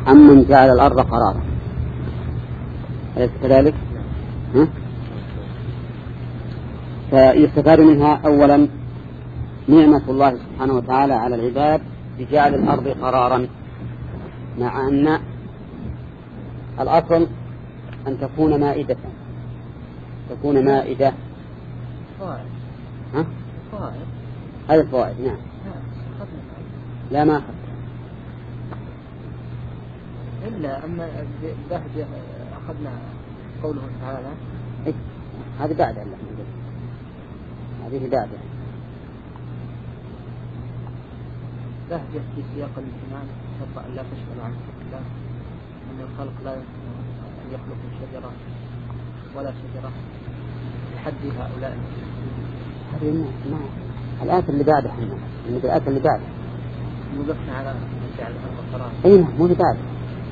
عمن جعل الأرض قرارا، أليس كذلك؟ فيستفاد منها أولا نعمة الله سبحانه وتعالى على العباد بجعل الأرض قرارا، مع أن الأصل أن تكون مائدة، تكون مائدة. هذه الفوائد. نعم. لا ما أخذ إلا أما الذهب أخذنا قوله تعالى. هذه بعد الله، هذه بعد ذهب في سياق الامتنان شرط أن لا تشغل عنه الله، أن الخلق لا أن يخلق شجرة ولا شجرة لحد هؤلاء. الآية اللي بعده، الآية اللي بعده وقفنا على جعل الأرض قرارا. أين مو اللي بعده؟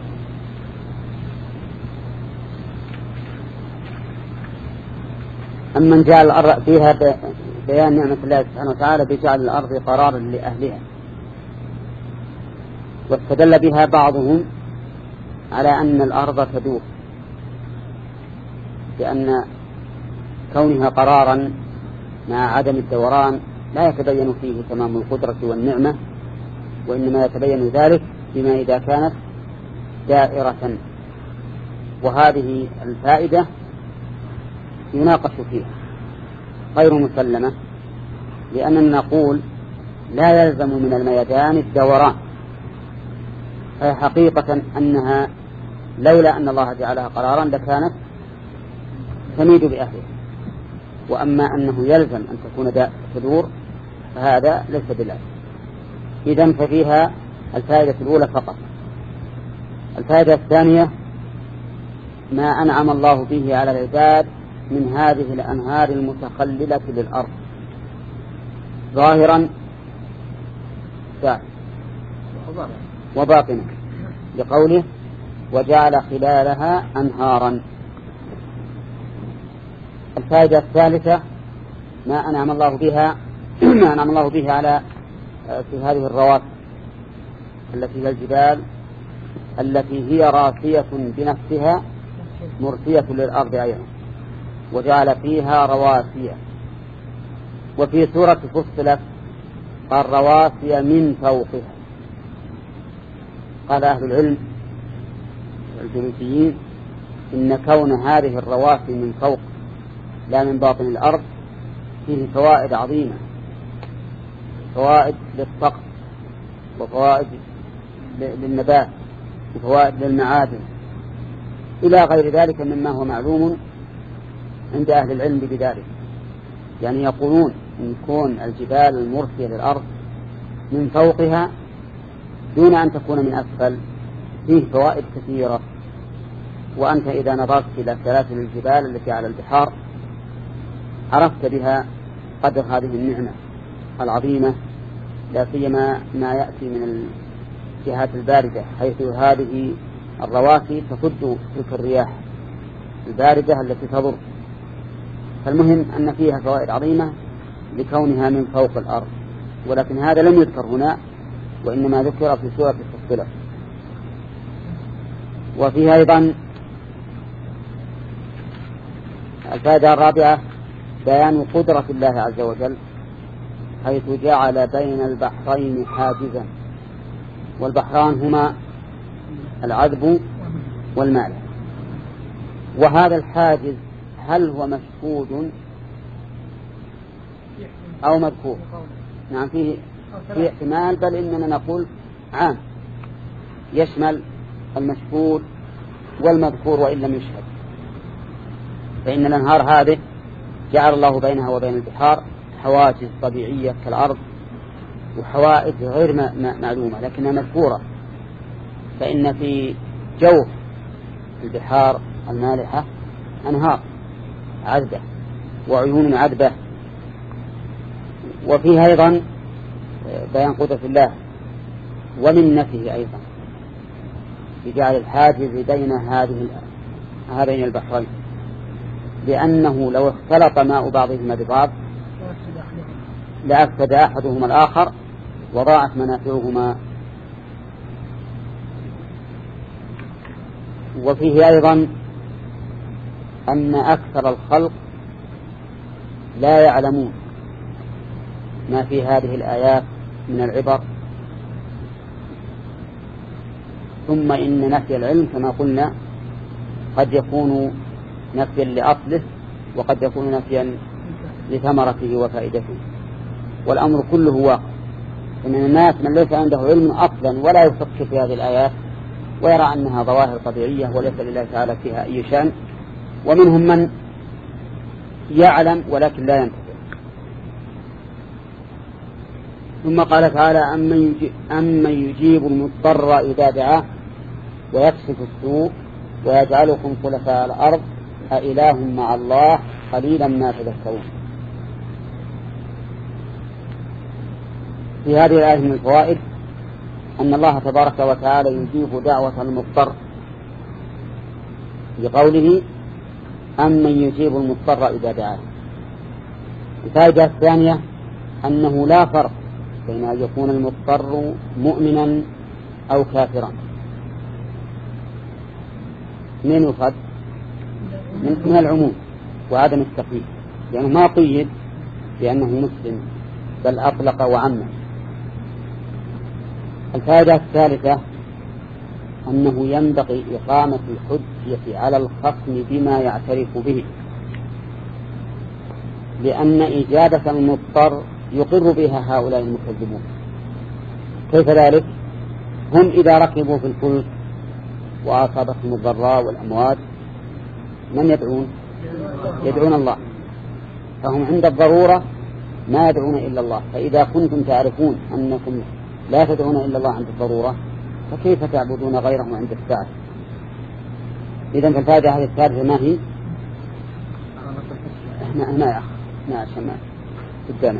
أمن جعل الأرض فيها بيان نعمة الله سبحانه وتعالى بجعل الأرض قرارا لأهلها، واستدل بها بعضهم على أن الأرض تدور، لأن كونها قرارا مع عدم الدوران لا يتبين فيه تمام القدرة والنعمة، وإنما يتبين ذلك بما إذا كانت دائرة. وهذه الفائدة يناقش فيها غير مسلمة، لأننا نقول لا يلزم من الميدان الدوران، فهي حقيقة أنها لولا أن الله جعلها قرارا لكانت تميد بأهلها، وأما أنه يلزم أن تكون تدور فهذا ليس بلازم. إذن ففيها الفائدة الأولى فقط. الفائدة الثانية ما أنعم الله به على العباد من هذه الأنهار المتخللة للأرض ظاهرا وباطنا، لقوله وجعل خلالها أنهارا. الفائدة الثالثة ما أنعم الله بها على في هذه الرواسي التي هي الجبال التي هي راسية بنفسها مرسية للأرض أيضا، وجعل فيها رواسي. وفي سورة فصلت قال رواسي من فوقها. قال أهل العلم الجيولوجيين إن كون هذه الرواسي من فوق لا من باطن الأرض فيه فوائد عظيمة، فوائد للطقس وفوائد للنبات وفوائد للمعادن إلى غير ذلك مما هو معلوم عند أهل العلم بذلك. يعني يقولون إن كون الجبال المرسية للأرض من فوقها دون أن تكون من أسفل فيه فوائد كثيرة. وأنت إذا نظرت إلى سلاسل الجبال التي على البحار عرفت بها قدر هذه النعمة العظيمة، لا سيما ما يأتي من الجهات الباردة، حيث هذه الرواسي تصد تلك الرياح الباردة التي تضر. فالمهم أن فيها فوائد عظيمة لكونها من فوق الأرض، ولكن هذا لم يذكر هنا، وإنما ذكر في سورة فصلت. وفيها أيضا الفائدة الرابعة بيان قدرة الله عز وجل، حيث جعل بين البحرين حاجزا، والبحران هما العذب والمالح. وهذا الحاجز هل هو مشهود أو مذكور؟ نعم فيه احتمال، بل إننا نقول عام يشمل المشهود والمذكور وإن لم يشهد. فإن الأنهار هذه جعل الله بينها وبين البحار حواجز طبيعية كالأرض وحوائج غير معلومة لكنها مذكورة. فإن في جوف البحار المالحة أنهار عذبة وعيون عذبة. وفيها أيضا بيان قدرة الله ومنته أيضا بجعل الحاجز بين هذين البحرين، لأنه لو اختلط ماء بعضهما ببعض لأفسد أحدهما الآخر وضاعت منافعهما. وفيه أيضا أن أكثر الخلق لا يعلمون ما في هذه الآيات من العبر. ثم إن نفي العلم كما قلنا قد يكون نفيا لأصله وقد يكون نفيا لثمرته وفائدته، والأمر كله واقع. فمن الناس من ليس عنده علم أصلا ولا يفكر في هذه الآيات ويرى أنها ظواهر طبيعية وليس لله تعالى فيها أي شأن، ومنهم من يعلم ولكن لا ينتفع. ثم قال تعالى أمن يجيب المضطر إذا دعاه ويكشف السوء ويجعلكم خلفاء الأرض أإله مع الله قليلا ما تذكرون. في هذه الآية من الفوائد أن الله تبارك وتعالى يجيب دعوة المضطر بقوله أمن يجيب المضطر إذا دعاه. الفائدة الثانية أنه لا فرق بين أن يكون المضطر مؤمنا أو كافرا. من يفضل من العموم وعدم التقييد، يعني ما قيد بأنه مسلم بل أطلق وعمم. الفائدة الثالثة أنه ينبغي إقامة الحجة على الخصم بما يعترف به، لأن إجابة المضطر يقر بها هؤلاء المكذبون. كيف ذلك؟ هم إذا ركبوا في الفلك وأصابتهم الضراء والأموات من يدعون؟ يدعون الله، فهم عند الضرورة ما يدعون إلا الله. فإذا كنتم تعرفون أنكم لا تدعون إلا الله عند الضرورة فكيف تعبدون غيره عند الساعة؟ إذن فالفائدة هذه الثالثة ما هي؟ هنا يا أخ عشان ما قدامنا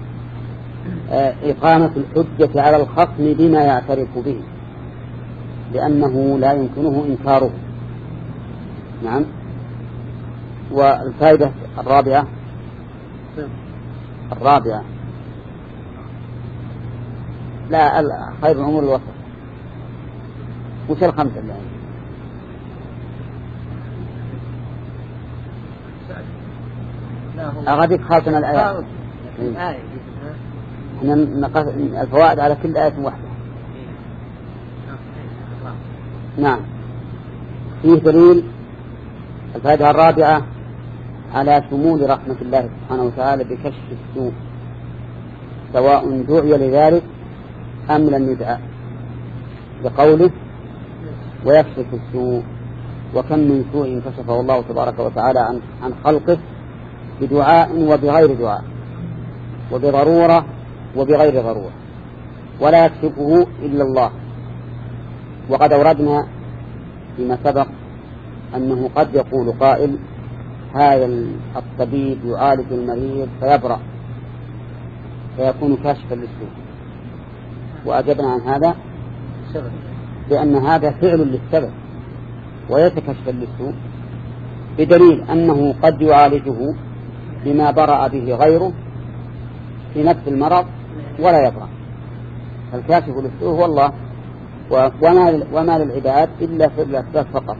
إقامة الحجة على الخصم بما يعترف به، لأنه لا يمكنه إنكاره. نعم. والفائدة الرابعة لا خير الأمور الوسط. وش الخمسة اللي أغاديك خاصنا الآيات الفوائد على كل آية واحدة. نعم. فيه دليل الفائدة الرابعة على شمول رحمة الله سبحانه وتعالى بكشف السوء سواء دعي لذلك أم لم يدعى، بقوله ويكشف السوء. وكم من سوء كشفه الله تبارك وتعالى عن خلقه بدعاء وبغير دعاء، وبضرورة وبغير ضرورة، ولا يكشفه إلا الله. وقد أوردنا فيما سبق أنه قد يقول قائل هذا الطبيب يعالج المريض فيبرأ فيكون كاشفا للسوء، وأجبنا عن هذا بأن هذا فعل للسبب ويتكشف للسوء، بدليل أنه قد يعالجه بما برأ به غيره في نفس المرض ولا يبرأ. فالكاشف للسوء هو الله، وما للعباد إلا فعل الأسباب فقط.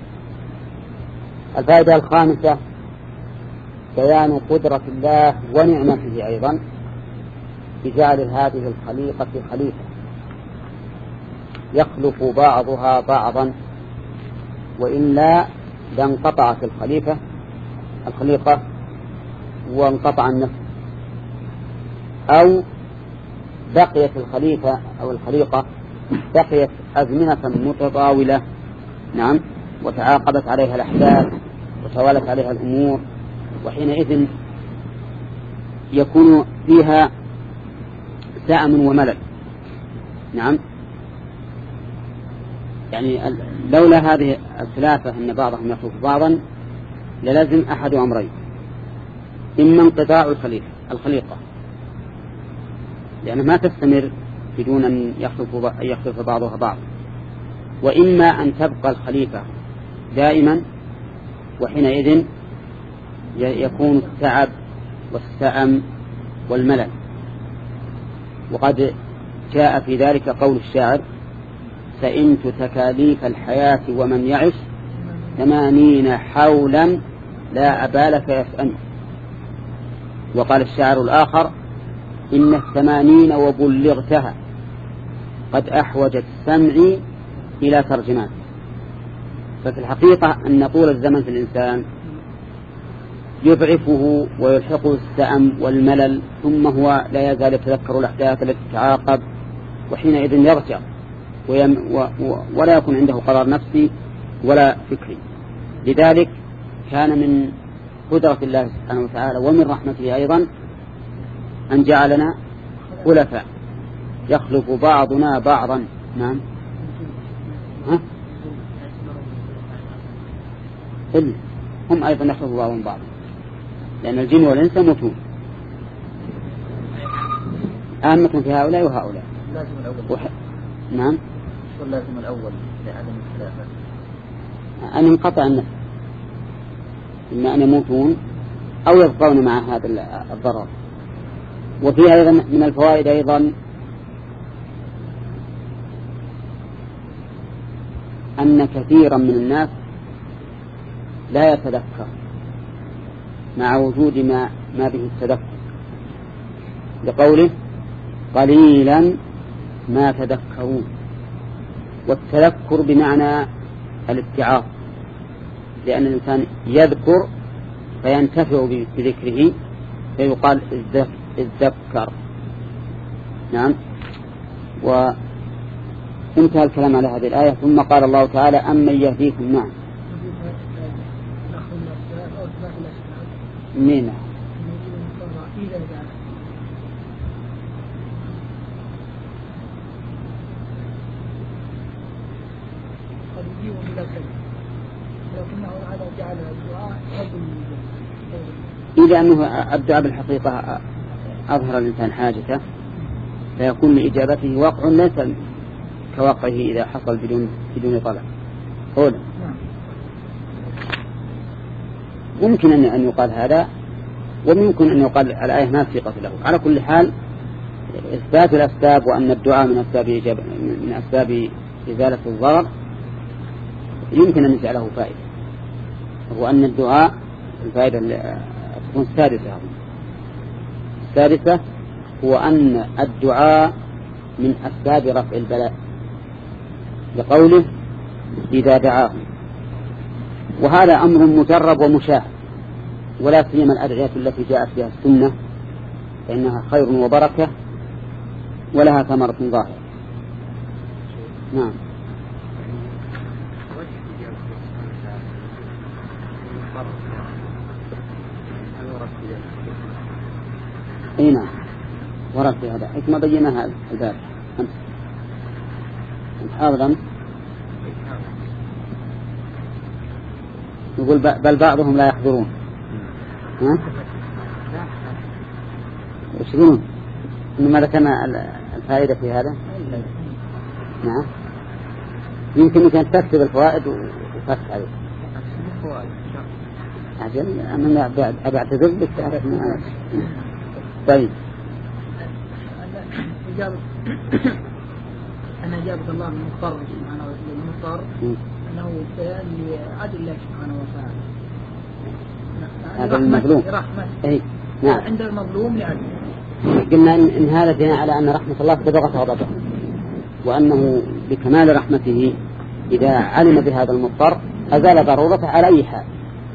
الفائدة الخامسة بيان قدرة الله ونعمته أيضا بجعل هذه الخليقة خليفة يخلق بعضها بعضا، وإلا لانقطعت الخليقة وانقطع النفس، أو بقيت الخليفة أو الخليقة بقيت أزمنة متطاولة. نعم. وتعاقبت عليها الأحداث وتوالت عليها الأمور، وحينئذ يكون فيها سأم وملل. نعم. يعني لولا هذه الثلاثة أن بعضهم يخلق بعضا للازم أحد أمرين: إما انقطاع الخليقة لأنها ما تستمر بدون أن يخلق بعضها بعض، وإما أن تبقى الخليفة دائما، وحينئذ يكون التعب والسأم والملل. وقد جاء في ذلك قول الشاعر: سئمت تكاليف الحياة ومن يعش 80 حولا لا أبال فيسأم. وقال الشاعر الآخر إن 80 وبلغتها قد أحوجت سمعي إلى ترجمان. ففي الحقيقة أن طول الزمن في الإنسان يضعفه ويلحقه السأم والملل، ثم هو لا يزال يتذكر الأحداث التي تتعاقب، وحينئذ يرجع ولا يكون عنده قرار نفسي ولا فكري. لذلك كان من قدرة الله سبحانه وتعالى ومن رحمته أيضا أن جعلنا خلفاء يخلف بعضنا بعضا. نعم. هم أيضا يخلف بعضهم بعضا، لأن الجن والإنس يموتون، عامة في هؤلاء وهؤلاء. لازم الأول. نعم. لازم الأول لعدم الخلافة أن ينقطع النفس، إما أن يموتون أو يبقون مع هذا الضرر. وفيها أيضا من الفوائد أيضا أن كثيرا من الناس لا يتذكر مع وجود ما به التذكر، لقوله قليلا ما تذكرون. والتذكر بمعنى الاتعاظ، لأن الإنسان يذكر فينتفع بذكره فيقال اذكر. نعم. وانتهى الكلام على هذه الآية. ثم قال الله تعالى أمن يهديكم. نعم. مين؟ إذا أنه الدعاء بالحقيقة أظهر الإنسان حاجته فيكون لإجابته وقع ليس كوقعه إذا حصل بدون طلب. أولا ممكن أن يقال هذا، وممكن أن يقال الآية ما ثقة له. على كل حال إثبات الأسباب وأن الدعاء من أسباب إزالة الضرر يمكن أن يجعله فائدة، وهو أن الدعاء الفائدة تكون السادسة هو أن الدعاء من أسباب رفع البلاء، لقوله إذا دعاهم. وهذا أمر مجرب ومشاهد، ولا سيما الأدعية التي جاءت بها السنة فإنها خير وبركة ولها ثمرة ظاهرة. نعم. اي نعم، ورد في هذا حكمة بيناها الباب أمس حاضر أمس. يقول بل بعضهم لا يحضرون. ها؟ وش يقولون؟ إنما ذكرنا الفائدة في هذا. نعم. يمكن أن تكتب الفوائد وفتح عليه. عجل أنا أبعتذر بك تعرف من أنا. طيب. أنا أجابة الله من المضطر سبحانه وتعالى أنه بيان لعدل الله سبحانه وتعالى. هذا المظلوم. أي. نعم. عند المظلوم لعدل. قلنا إن هذا دين على أن رحمة الله سبقت غضبه، وأنه بكمال رحمته إذا علم بهذا المضطر أزال ضرورته على أي حال.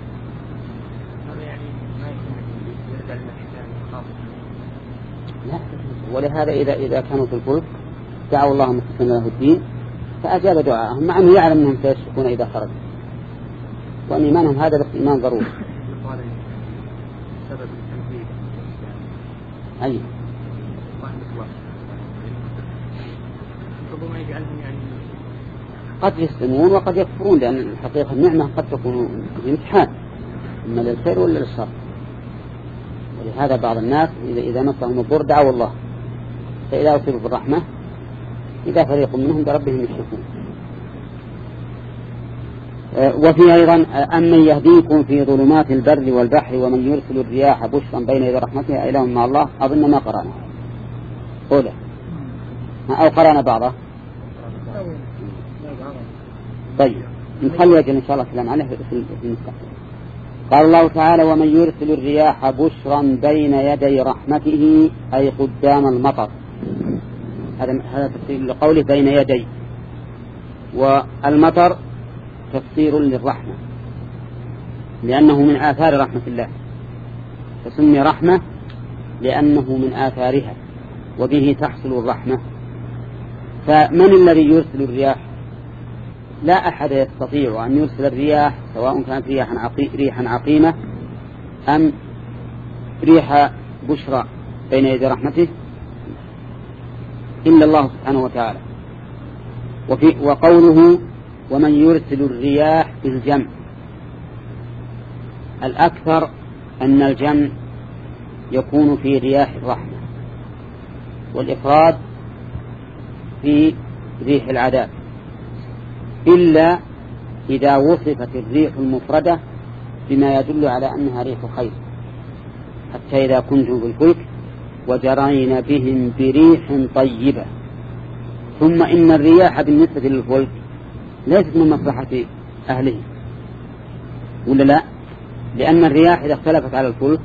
ولهذا إذا كانوا في الفلك دعوا الله مخلصين له الدين فأجاب دعاءهم، مع أنه يعلم أنهم سيشركون إذا خرجوا، وأن إيمانهم هذا بس إيمان ضروري. أي. قد يسلمون وقد يكفرون، لأن الحقيقة النعمة قد تكون امتحان إما للخير ولا للشر. ولهذا بعض الناس إذا مسهم الضر دعوا الله، فإذا أصيبوا بالرحمة إذا فريق منهم بربهم يشركون. وفي أيضا أمن يهديكم في ظلمات البر والبحر ومن يرسل الرياح بشرا بين يدي رحمته إله مع الله. أظن ما قرأنا أولا أو قرأنا بعضه. طيب نخلي أجل إن شاء الله كلام عليه في المستقبل. قال الله تعالى ومن يرسل الرياح بشرا بين يدي رحمته أي قدام المطر. هذا تفسير لقوله بين يدي. والمطر تفسير للرحمة لأنه من آثار رحمة الله، فسمي رحمة لأنه من آثارها وبه تحصل الرحمة. فمن الذي يرسل الرياح؟ لا أحد يستطيع أن يرسل الرياح سواء كانت ريحا عقيمة أم ريح بشرى بين يدي رحمته إلا الله سبحانه وتعالى. وقوله ومن يرسل الرياح بالجمع، الأكثر أن الجمع يكون في رياح الرحمة والإفراد في ريح العذاب، إلا إذا وصفت الريح المفردة بما يدل على أنها ريح خير، حتى إذا كنتم في الفلك وجرين بهم بريح طيبة. ثم إن الرياح بالنسبة للفلك ليست من مصلحة أهله، ولا لا؟ لأن الرياح إذا اختلفت على الفلك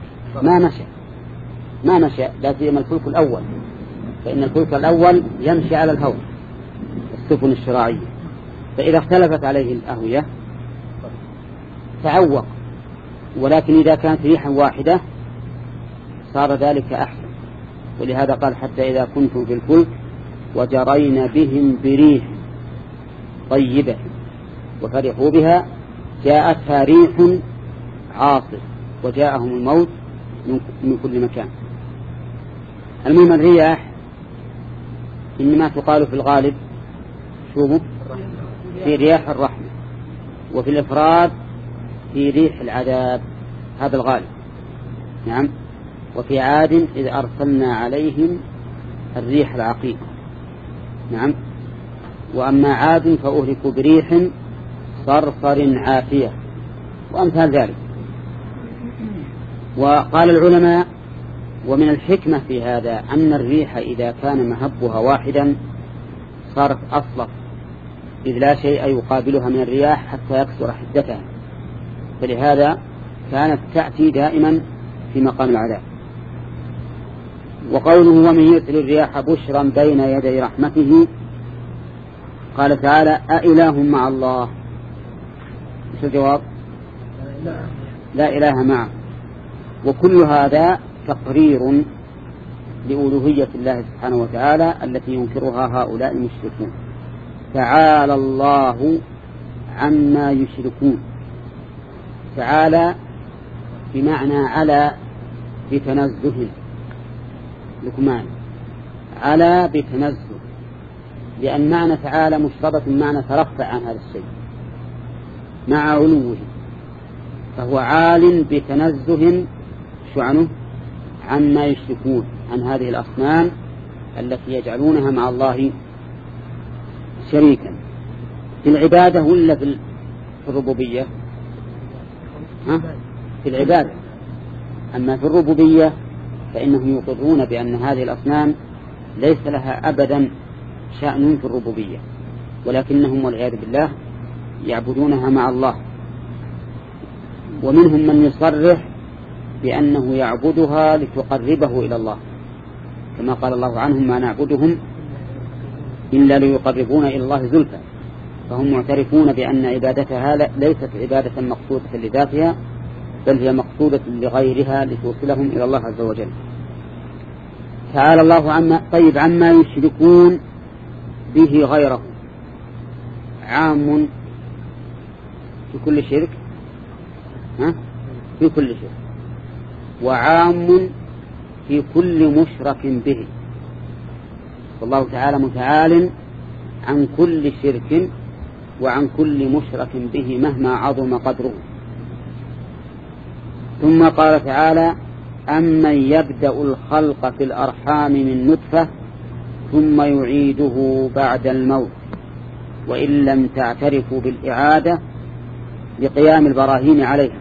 ما مشى لا سيما الفلك الأول، فإن الفلك الأول يمشي على الهواء السفن الشراعية، فإذا اختلفت عليه الأهوية تعوق. ولكن إذا كانت ريحا واحدة صار ذلك أحسن، ولهذا قال حتى إذا كنتم في الفلك وجرين بهم بريح طيبة وفرحوا بها جاءتها ريح عاصف وجاءهم الموت من كل مكان. المهم الرياح إنما تقال في الغالب شوفوا في رياح الرحمة، وفي الإفراد في ريح العذاب، هذا الغالب. نعم. وفي عاد إذ أرسلنا عليهم الريح العقيم. نعم. وأما عاد فأهلكوا بريح صرصر عاتية وأمثال ذلك. وقال العلماء ومن الحكمة في هذا أن الريح إذا كان مهبها واحدا صارت أصلف، إذ لا شيء يقابلها من الرياح حتى يكسر حدتها، فلهذا كانت تأتي دائما في مقام العذاب. وقوله ومن يرسل الرياح بشرا بين يدي رحمته، قال تعالى أإله مع الله؟ ايش الجواب؟ لا إله معه. وكل هذا تقرير لألوهية الله سبحانه وتعالى التي ينكرها هؤلاء المشركون. تعالى الله عما يشركون. تعالى بمعنى على بتنزه، لكمان على بتنزه، لأن معنى تعالى مشترط معنى ترفع عن هذا الشيء مع علوه، فهو عال بتنزه شعنه عما يشركون عن هذه الأصنام التي يجعلونها مع الله شريكا في العبادة ولا في الربوبية؟ في العبادة. أما في الربوبية فإنهم يقرون بأن هذه الأصنام ليس لها أبدا شأن في الربوبية، ولكنهم والعياذ بالله يعبدونها مع الله. ومنهم من يصرح بأنه يعبدها لتقربه إلى الله، كما قال الله عنهم ما نعبدهم إلا ليقربون إلى الله زلفى، فهم معترفون بأن عبادتها ليست عبادة مقصودة لذاتها، بل هي مقصودة لغيرها لتوصلهم إلى الله عز وجل. تعالى الله عما يشركون به غيره، عام في كل شرك، في كل شرك، وعام في كل مشرك به. والله تعالى متعال عن كل شرك وعن كل مشرك به مهما عظم قدره. ثم قال تعالى أمن يبدأ الخلق في الأرحام من نطفة ثم يعيده بعد الموت وإن لم تعترفوا بالإعادة لقيام البراهين عليها.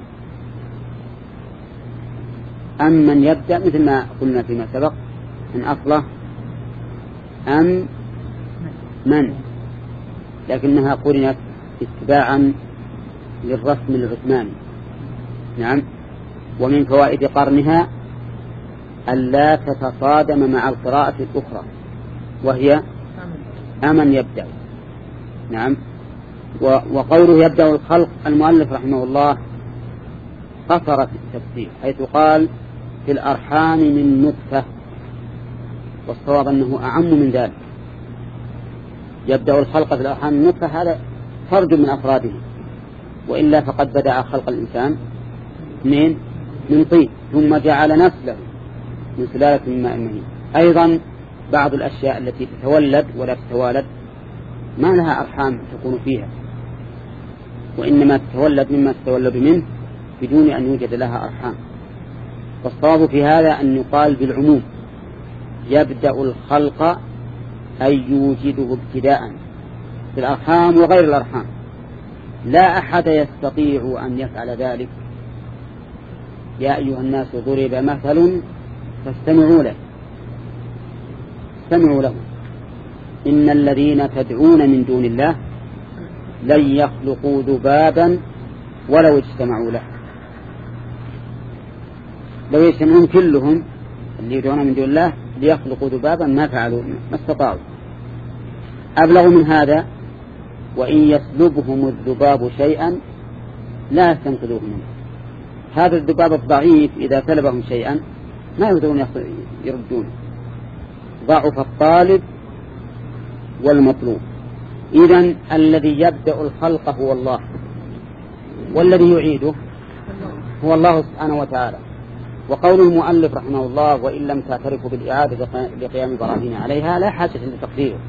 أمن يبدأ مثل ما قلنا فيما سبق من أصله أم من، لكنها قرنت اتباعا للرسم العثماني. نعم. ومن فوائد قرنها ألا تتصادم مع القراءة الأخرى وهي أمن يبدأ. نعم. وقوله يبدأ الخلق، المؤلف رحمه الله قصر في التفسير حيث قال في الأرحام من نطفة، والصواب أنه أعم من ذلك. يبدأ الخلق في الأرحام من نطفة هذا فرد من أفراده، وإلا فقد بدأ خلق الإنسان من طين ثم جعل نسله من سلالة من ماء مهين. أيضا بعض الأشياء التي تتولد ولا تتوالد ما لها أرحام تكون فيها، وإنما تتولد مما تتولد منه بدون أن يوجد لها أرحام. والصواب في هذا أن يقال بالعموم يبدأ الخلق أي يوجده ابتداء في الأرحام وغير الأرحام. لا أحد يستطيع أن يفعل ذلك. يا أيها الناس ضرب مثل فاستمعوا له. استمعوا له. إن الذين تدعون من دون الله لن يخلقوا ذبابا ولو اجتمعوا له. لو يجتمعون كلهم اللي يدعون من دون الله ليخلقوا ذبابا ما فعلوا، ما استطاعوا. أبلغ من هذا وإن يسلبهم الذباب شيئا لا يستنقذوه منه. هذا الذباب الضعيف إذا سلبهم شيئا ما يقدرون يردونه. ضعف الطالب والمطلوب. إذن الذي يبدأ الخلق هو الله، والذي يعيده هو الله سبحانه وتعالى. وقول المؤلف رحمه الله وإن لم تعترفوا بالإعادة لقيام براهين عليها لا حاجة لتقديره،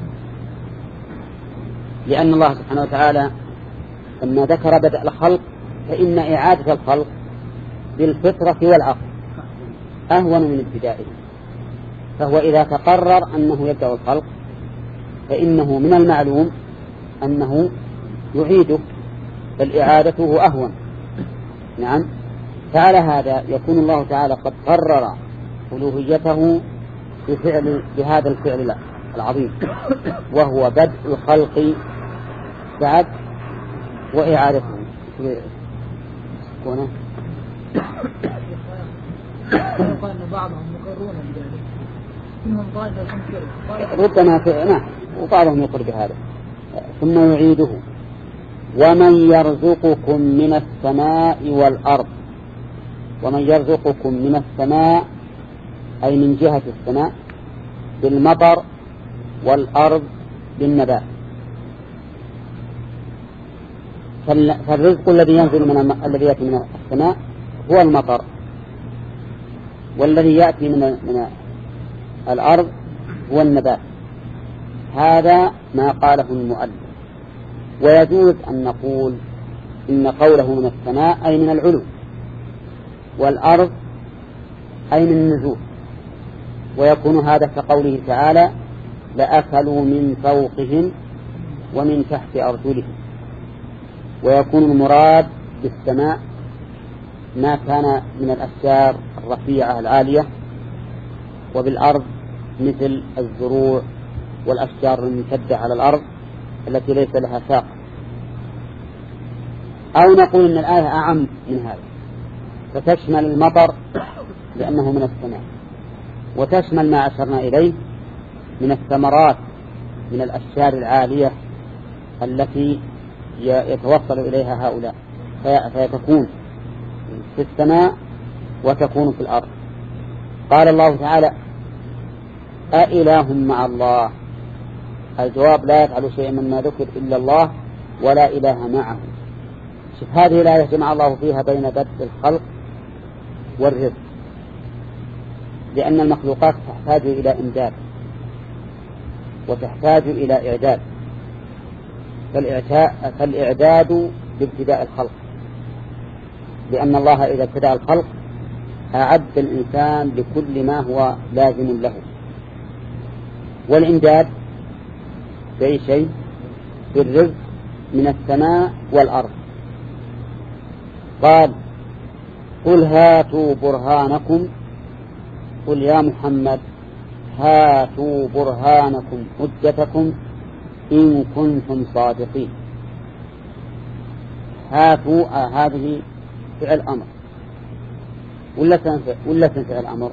لأن الله سبحانه وتعالى لما ذكر بدء الخلق فإن إعادة الخلق بالفطرة والعقل أهون من ابتدائه. فهو إذا تقرر أنه يبدأ الخلق فإنه من المعلوم أنه يعيده، فالإعادة أهون. نعم. فعلى هذا يكون الله تعالى قد قرر ألوهيته بهذا الفعل العظيم، وهو بدء الخلق بعد وإعادته. قال أن بعضهم مقرون بذلك، منهم طائفة تنكر ربما نعم، وبعضهم يقر بهذا. ثم يعيده ومن يرزقكم من السماء والأرض. ومن يرزقكم من السماء أي من جهة السماء بالمطر، والأرض بالنبات. فالرزق الذي ينزل الذي يأتي من السماء هو المطر، والذي يأتي من الأرض هو النبات. هذا ما قاله المؤلف. ويجوز أن نقول إن قوله من السماء أي من العلو، والأرض أي من النزول. ويكون هذا كقوله تعالى لأكلوا من فوقهم ومن تحت أرجلهم. ويكون المراد بالسماء ما كان من الأشجار الرفيعة العالية، وبالأرض مثل الزروع والأشجار الممتدة على الأرض التي ليس لها ساق. أو نقول إن الآية أعم من هذا، فتشمل المطر لأنه من السماء، وتشمل ما أشرنا إليه من الثمرات من الأشجار العالية التي يتوصل إليها هؤلاء، فيتكون في السماء وتكون في الأرض. قال الله تعالى أإله مع الله. الجواب لا يفعل شيئا مما ذكر إلا الله ولا إله معه. شوف هذه الآية جمع الله فيها بين بدء الخلق والرزق، لأن المخلوقات تحتاج إلى إمداد وتحتاج إلى إعداد. فالإعداد بابتداء الخلق، لأن الله إذا ابتدأ الخلق أعد الإنسان لكل ما هو لازم له. والإمداد بأي شيء؟ بالرزق من السماء والأرض. قال قل هاتوا برهانكم. قل يا محمد هاتوا برهانكم حجتكم إن كنتم صادقين. هاتوا هذه فعل أمر ولا فعل أمر؟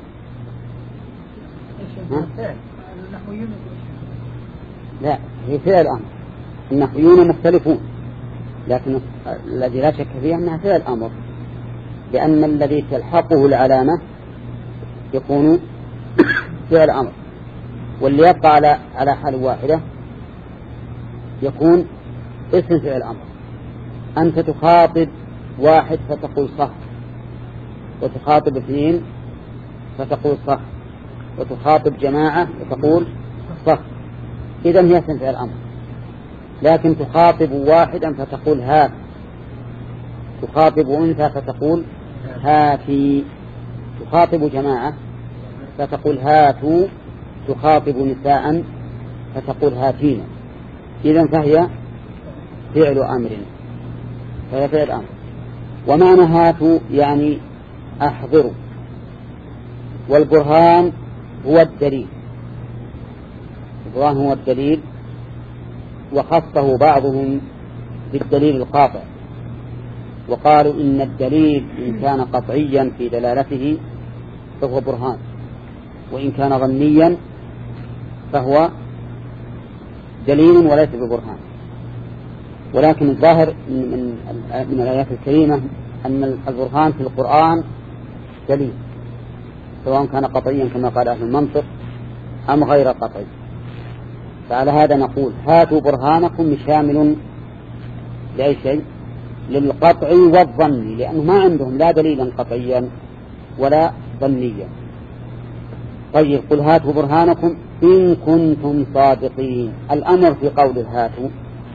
لا، هي فعل أمر. النحويون مختلفون، لكن الذي لا شك فيه أنها فعل أمر، لأن الذي تلحقه العلامة يكون فعل أمر، واللي يبقى على حال واحدة يكون اسم فعل أمر. أنت تخاطب واحد فتقول صح، وتخاطب اثنين فتقول صح، وتخاطب جماعة فتقول صح، إذن هي اسم فعل أمر. لكن تخاطب واحدا فتقول هات، تخاطب أنثى فتقول هاتي، تخاطب جماعة فتقول هاتوا، تخاطب نساء فتقول هاتين. إذن فهي فعل أمر، فهي فعل أمر. ومعنى هاتوا يعني أحضروا، والبرهان هو الدليل، البرهان هو الدليل، وخصه بعضهم بالدليل القاطع، وقالوا إن الدليل إن كان قطعيا في دلالته فهو برهان، وإن كان ظنيا فهو دليل وليس ببرهان. ولكن الظاهر من الآيات الكريمة أن البرهان في القرآن دليل، سواء كان قطعيا كما قال أهل المنطق أم غير قطعي. فعلى هذا نقول هاتوا برهانكم شامل لأي شيء، للقطع والظن، لأنه ما عندهم لا دليلا قطعيا ولا ظنيا. طيب قل هاتوا برهانكم إن كنتم صادقين. الأمر في قول هاتوا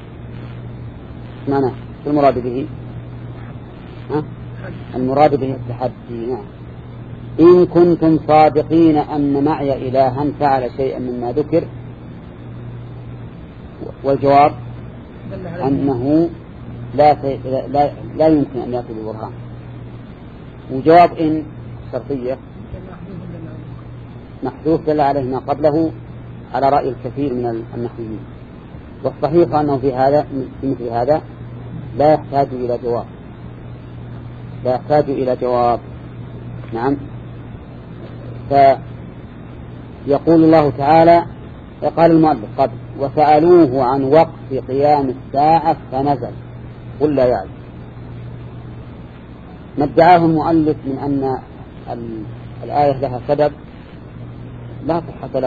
معنى المراد به المراد به التحدي. إن كنتم صادقين أن معي إلها فعل شيئا مما ذكر، والجواب أنه لا يمكن أن يأتي ببرهان. وجواب إن شرطية محذوف دل عليه ما قبله على رأي الكثير من النحويين، والصحيح أنه في مثل هذا لا يحتاج إلى جواب، نعم. فيقول الله تعالى، قال المؤلف قبل وسألوه عن وقت قيام الساعة فنزل قل لا يعلم. ما ادعاه المؤلف من أن الآية لها سبب لا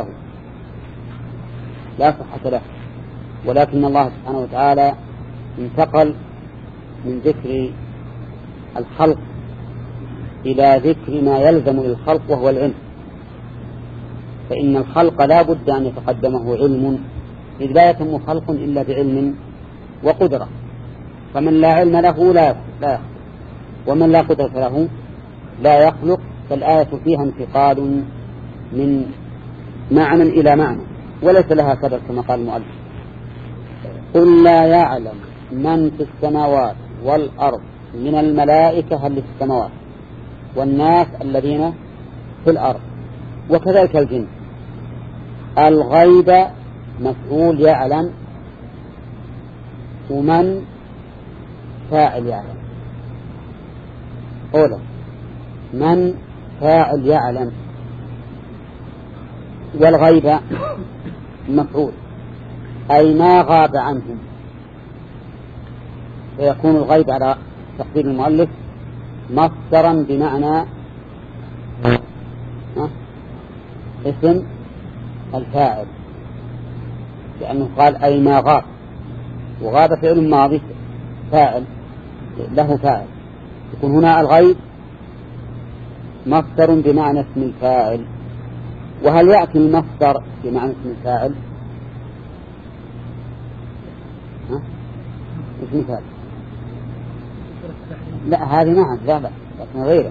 صحة له، ولكن الله سبحانه وتعالى انتقل من ذكر الخلق إلى ذكر ما يلزم للخلق وهو العلم. فإن الخلق لا بد أن يتقدمه علم، إذ لا يتم خلق إلا بعلم وقدرة، فمن لا علم له لا يخلق، ومن لا قدرة له لا يخلق. فالآية فيها انتقال من معنى إلى معنى وليس لها سبب كما قال المؤلف. قل لا يعلم من في السماوات والأرض من الملائكة اللي في السماوات والناس الذين في الأرض وكذلك الجن. الغيب مفعول يعلم، ومن فاعل يعلم. أولا من فاعل يعلم، والغيب مفعول أي ما غاب عنهم، فيكون الغيب على تقدير المؤلف مصدرا بمعنى اسم الفاعل، لأنه قال أي ما غاب، وغاب فعل ماضي فاعل له فاعل، يكون هنا الغيب مصدر بمعنى اسم الفاعل. وهل يأتي المصدر بمعنى اسم الفاعل؟ اسم الفاعل لا، هذه نعم لا لكن غيره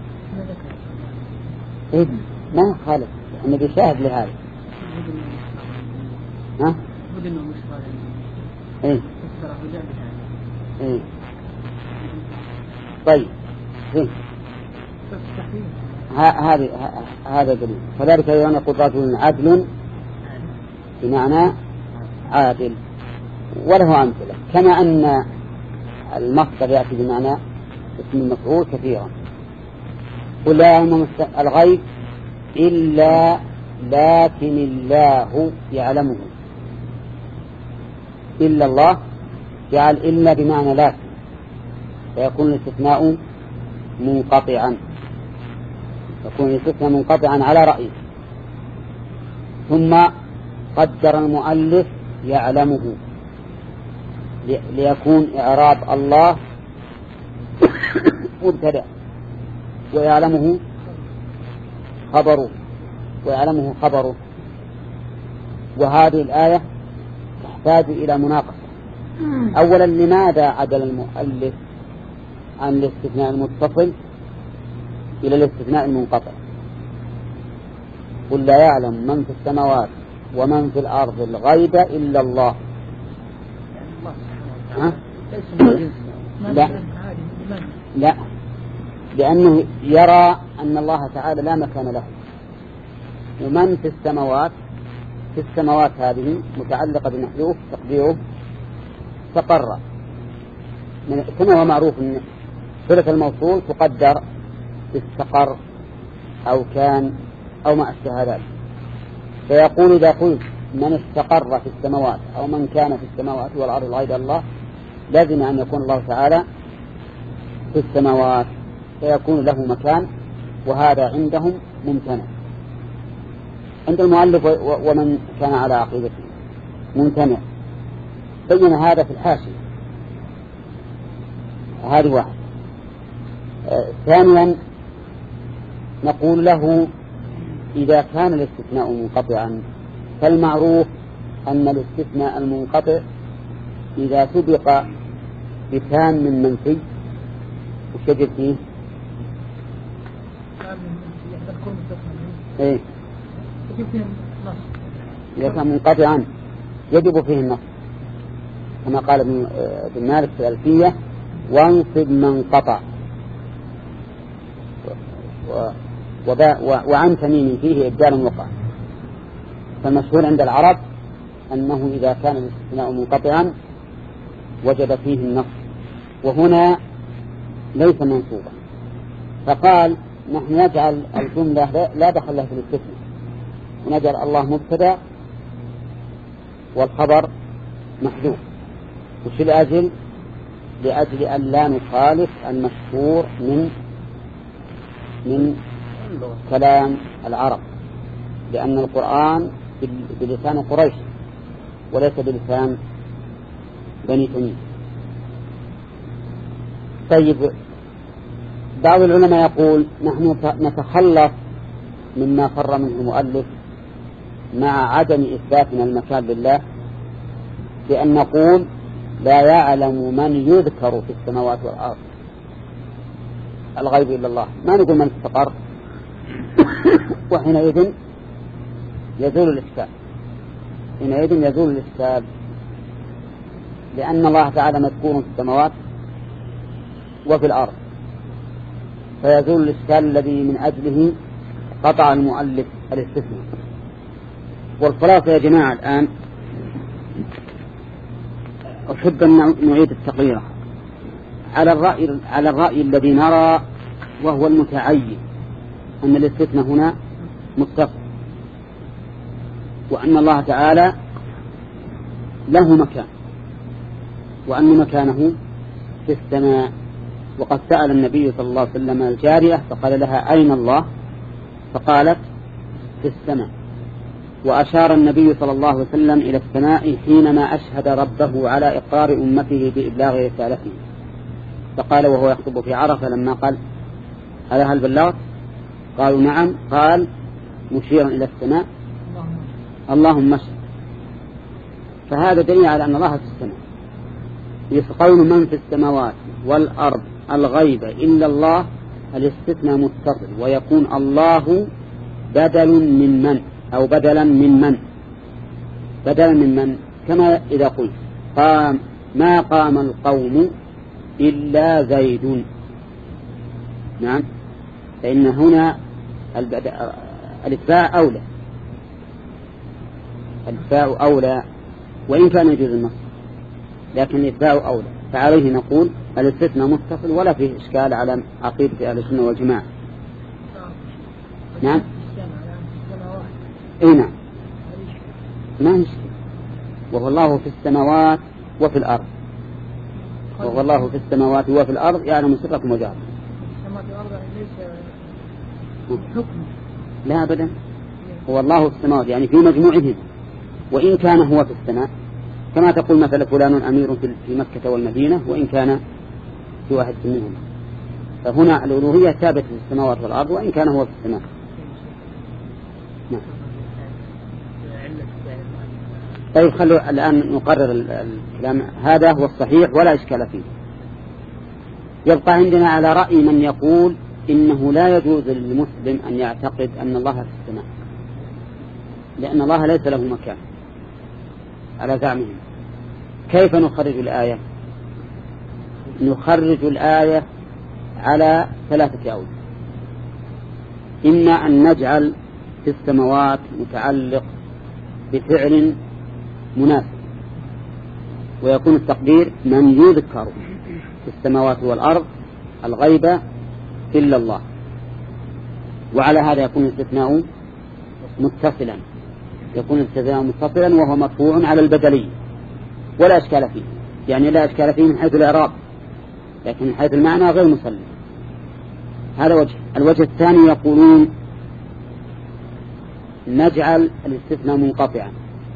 إيه ما خالف، النبي شاهد لهذا. إيه إيه طيب إيه هذا دليل. فذلك أيضا قدرة عدل بمعنى عادل، وله أمثلة، كما أن المصدر يأتي بمعنى اسم المفعول كثيرا. قل لا يعلم الغيب إلا لكن الله يعلمه. إلا الله جعل إلا بمعنى لكن، فيكون الاستثناء منقطعا، يكون الاستثناء منقطعا على رأيه. ثم قدر المؤلف يعلمه ليكون إعراب الله مبتدأ ويعلمه خبره. وهذه الآية تحتاج إلى مناقشة. أولا، لماذا عدل المؤلف عن الاستثناء المتصل إلى الاستثناء المنقطع؟ قل لا يعلم من في السماوات ومن في الأرض الغيب إلا الله. لا، لأنه يرى أن الله تعالى لا مكان له. ومن في السماوات، في السماوات هذه متعلقة بمحذوف تقديره استقر، كما هو معروف أن صلة الموصول تقدر استقر أو كان أو ما أشبه ذلك. فيقول إذا قلت من استقر في السماوات أو من كان في السماوات والأرض الغيب الله، لازم أن يكون الله تعالى في السماوات فيكون له مكان، وهذا عندهم ممتنع. عند المؤلف ومن كان على عقيدته ممتنع، بين هذا في الحاشية. هذه واحد. ثانيا، نقول له إذا كان الاستثناء منقطعا فالمعروف أن الاستثناء المنقطع إذا سبق بكان من منفي وشجر فيه إيه؟ إذا كان منقطعا يجب فيه النص، كما قال ابن مالك في الألفية: وانصب من قطع. وعن تميم فيه إبدال وقع. فالمشهور عند العرب أنه إذا كان الاستثناء منقطعا وجب فيه النص، وهنا ليس منصوبا. فقال: نحن نجعل الجملة لا دخل لها في الاستثناء، ونجعل الله مبتدأ والخبر محذوف. وش الأجل؟ لأجل أن لا نخالف المشهور من كلام العرب، لأن القرآن بلسان قريش وليس بلسان بني تميم. طيب، بعض العلماء يقول: نحن نتخلص مما فر منه المؤلف مع عدم إثباتنا المكان لله بأن نقول: لا يعلم من يذكر في السماوات والأرض الغيب إلا الله. ما نقول من استقر، وحينئذ يزول الإشكال، لأن الله تعالى مذكور في السماوات وفي الأرض، فيزول الإشكال الذي من أجله قطع المؤلف الاستثناء. والخلاصة يا جماعة الآن أحب أن نعيد التقرير على الرأي الذي نرى وهو المتعين، أن الاستثناء هنا متصل، وأن الله تعالى له مكان، وأن مكانه في السماء. وقد سأل النبي صلى الله عليه وسلم الجارية فقال لها: أين الله؟ فقالت: في السماء. وأشار النبي صلى الله عليه وسلم إلى السماء حينما أشهد ربه على إقرار أمته بإبلاغ رسالته، فقال وهو يخطب في عرفة لما قال: هل بلغت؟ قالوا: نعم. قال مشيرا إلى السماء: اللهم اشهد. فهذا دليل على أن الله في السماء. يسقون من في السماوات والأرض الغيب إلا الله، الاستثناء متصل، ويكون الله بدل من من أو بدلا من من كما إذا قلت: ما قام القوم إلا زيد. نعم، فإن هنا الإتباع أولى، وإن كان يجوز النص، لكن الإتباع أولى. فعليه نقول الاستثناء متصل ولا فيه إشكال على عقيدة أهل السنة والجماعة. نعم. اي نعم ما نشكل. وهو الله في السماوات وفي الأرض، وهو الله في السماوات وفي الأرض يعلم سركم وجهركم. السماوات والأرض ليس حكم. لا أبدا، هو الله في السماوات يعني في مجموعهم، وإن كان هو في السماء كما تقول مثلا فلان أمير في مكة والمدينة وإن كان في واحد منهم، فهنا الألوهية ثابتة في السماوات والأرض وإن كان هو في السماء. نعم. طيب خلوا الآن نقرر الكلام هذا هو الصحيح ولا إشكال فيه. يبقى عندنا على رأي من يقول إنه لا يجوز للمسلم أن يعتقد أن الله في السماء لأن الله ليس له مكان على زعمهم. كيف نخرج الآية؟ نخرج الآية على 3 أوجه. إما أن نجعل في السماوات متعلق بفعل مناسب ويكون التقدير من يذكر في السماوات والأرض الغيب إلا الله، وعلى هذا يكون الاستثناء متصلا، يكون الاستثناء متصلا وهو مرفوع على البدلي ولا أشكال فيه، يعني لا أشكال فيه من حيث الإعراب لكن من حيث المعنى غير مسلم. هذا وجه. الوجه الثاني يقولون نجعل الاستثناء منقطعا،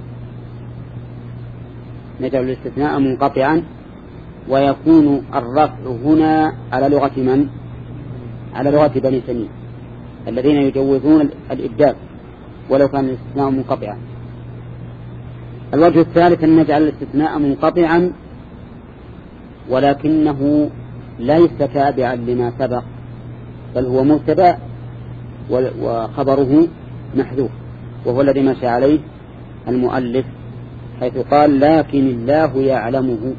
نجعل الاستثناء منقطعا ويكون الرفع هنا على لغة من؟ على لغة بني تميم الذين يجوزون الإبدال ولو كان الاستثناء منقطعا. الوجه الثالث أن نجعل الاستثناء منقطعا ولكنه ليس تابعا لما سبق بل هو مبتدأ وخبره محذوف، وهو الذي مشى عليه المؤلف حيث قال لكن الله يعلمه.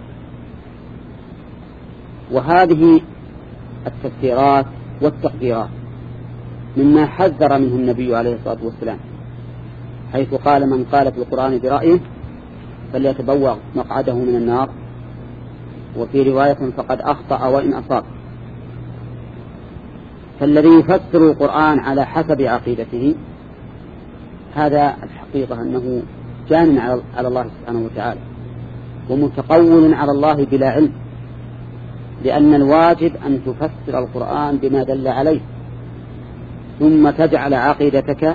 وهذه التفسيرات والتقديرات مما حذر منه النبي عليه الصلاة والسلام حيث قال من قال في القرآن برأيه فليتبوأ مقعده من النار، وفي رواية فقد أخطأ وإن أصاب. فالذي يفسر القرآن على حسب عقيدته هذا الحقيقة أنه جان على الله سبحانه وتعالى ومتقول على الله بلا علم، لأن الواجب أن تفسر القرآن بما دل عليه ثم تجعل عقيدتك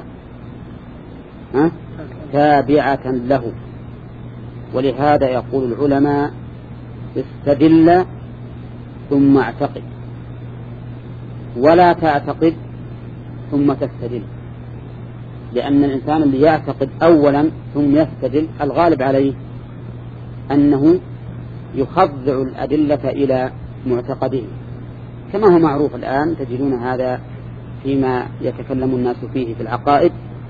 تابعة له. ولهذا يقول العلماء استدل ثم اعتقد ولا تعتقد ثم تستدل، لأن الإنسان اللي يعتقد أولا ثم يستدل الغالب عليه أنه يخضع الأدلة إلى معتقده، كما هو معروف الآن تجدون هذا فيما يتكلم الناس فيه في العقائد،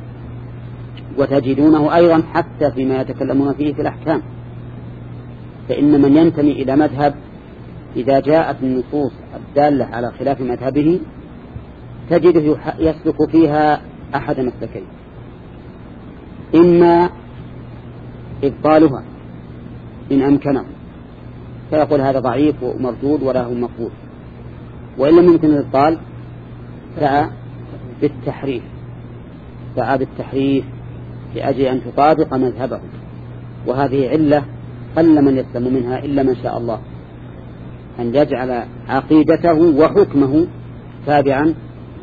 وتجدونه أيضا حتى فيما يتكلمون فيه في الأحكام. فإن من ينتمي إلى مذهب إذا جاءت النصوص الدالة على خلاف مذهبه تجده يسلك فيها أحد مسلكين، إما إبطالها إن أمكنه فيقول هذا ضعيف ومردود ولا هو مقبول، وإن لم يمكن الإبطال سعى بالتحريف لأجل أن تطابق مذهبه. وهذه علة قل من يسلم منها إلا من شاء الله، أن يجعل عقيدته وحكمه تابعا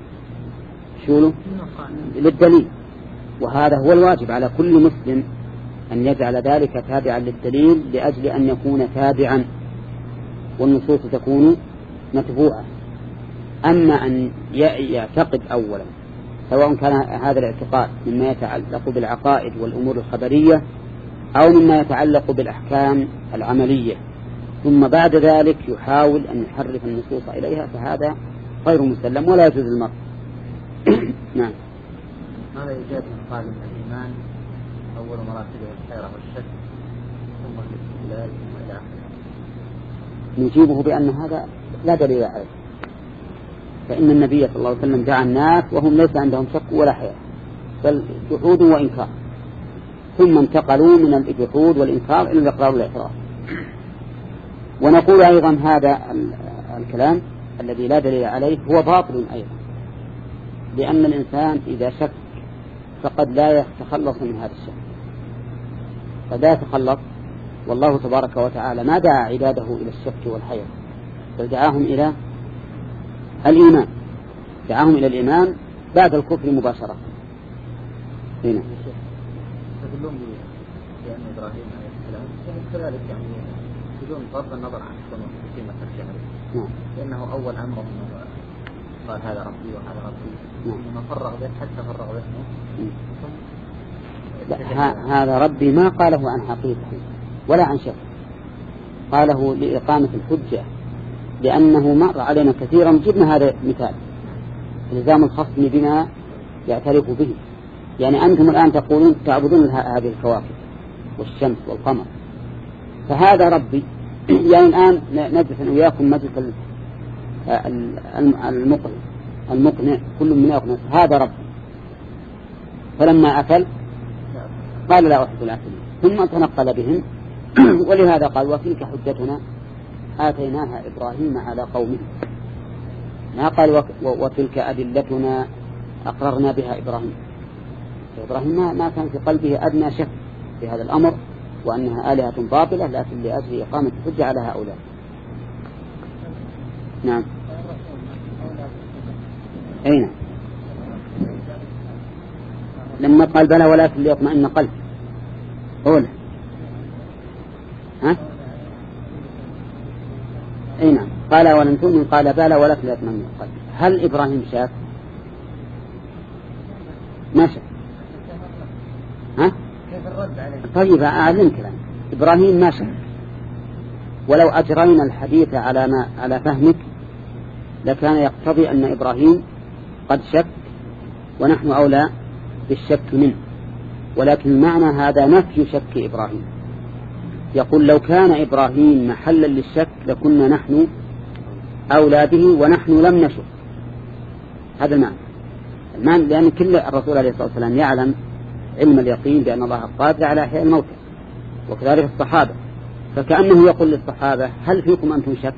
للدليل. وهذا هو الواجب على كل مسلم أن يجعل ذلك تابعا للدليل لأجل أن يكون تابعا والنصوص تكون متبوعة. أما أن يعتقد أولا سواء كان هذا الاعتقاد مما يتعلق بالعقائد والأمور الخبرية أو مما يتعلق بالأحكام العملية ثم بعد ذلك يحاول أن يحرف النصوص إليها فهذا غير مسلم ولا يجوز المرء. نعم. ماذا يجاب من قال من الإيمان أول مراتبه الحيرة والشك ثم الاستدلال ثم إلى آخره؟ نجيبه بأن هذا لا دليل عليه، فإن النبي صلى الله عليه وسلم دعا الناس وهم ليس عندهم شك ولا حيرة بل جحود وإنكار، ثم انتقلوا من الجحود والإنكار إلى الإقرار والإعتراف. ونقول أيضا هذا الكلام الذي لا دليل عليه هو باطل أيضا، لأن الإنسان إذا شك فقد لا يتخلص من هذا الشك، قد لا يتخلص. والله تبارك وتعالى ما دعا عباده إلى الشك والحيرة، بل دعاهم إلى الإيمان، دعاهم إلى الإيمان بعد الكفر مباشرة. هنا يقولون بأن إبراهيم عليه السلام كذلك يعني بدون بغض النظر عن كونه قيمة الجهل، لأنه أول أمره قال هذا ربي وهذا ربي، ثم فرغ به حتى فرغ به. هذا ربي ما قاله عن حقيقته ولا عن شك، قاله لإقامة الحجة، لأنه مر علينا كثيرا. جبنا هذا مثال، الزام الخصم بما يعترف به. يعني أنتم الآن تقولون تعبدون هذه الكواكب والشمس والقمر، فهذا ربي. يعني الآن نجلس وياكم مجلس المقنع، كل منا يقنع هذا ربي، فلما أكل قال لا أحب الأكل، ثم تنقل بهم. ولهذا قال وتلك حجتنا آتيناها إبراهيم على قومه، ما قال وتلك أدلتنا أقررنا بها إبراهيم. إبراهيم ما كان في قلبه أدنى شك في هذا الأمر، وأنها آلهة باطلة، لكن لأجل إقامة الحجة على هؤلاء. نعم. أين لما قال بلى ولكن ليطمئن قلب أولا، ها أين قال ولن تؤمن قال بلى ولكن ليطمئن قلب. هل إبراهيم شاك؟ ما شاك. ها طيب أعلم كلام إبراهيم ما شك. ولو أجرينا الحديث على فهمك لكان يقتضي أن إبراهيم قد شك ونحن أولى بالشك منه، ولكن معنى هذا نفي شك إبراهيم. يقول لو كان إبراهيم محلا للشك لكنا نحن أولى به ونحن لم نشك. هذا المعنى، لأن كل الرسول عليه الصلاة والسلام يعلم علم اليقين بأن الله قادر على إحياء الموتى، وكذلك الصحابة. فكأنه يقول للصحابة هل فيكم أنتم شك؟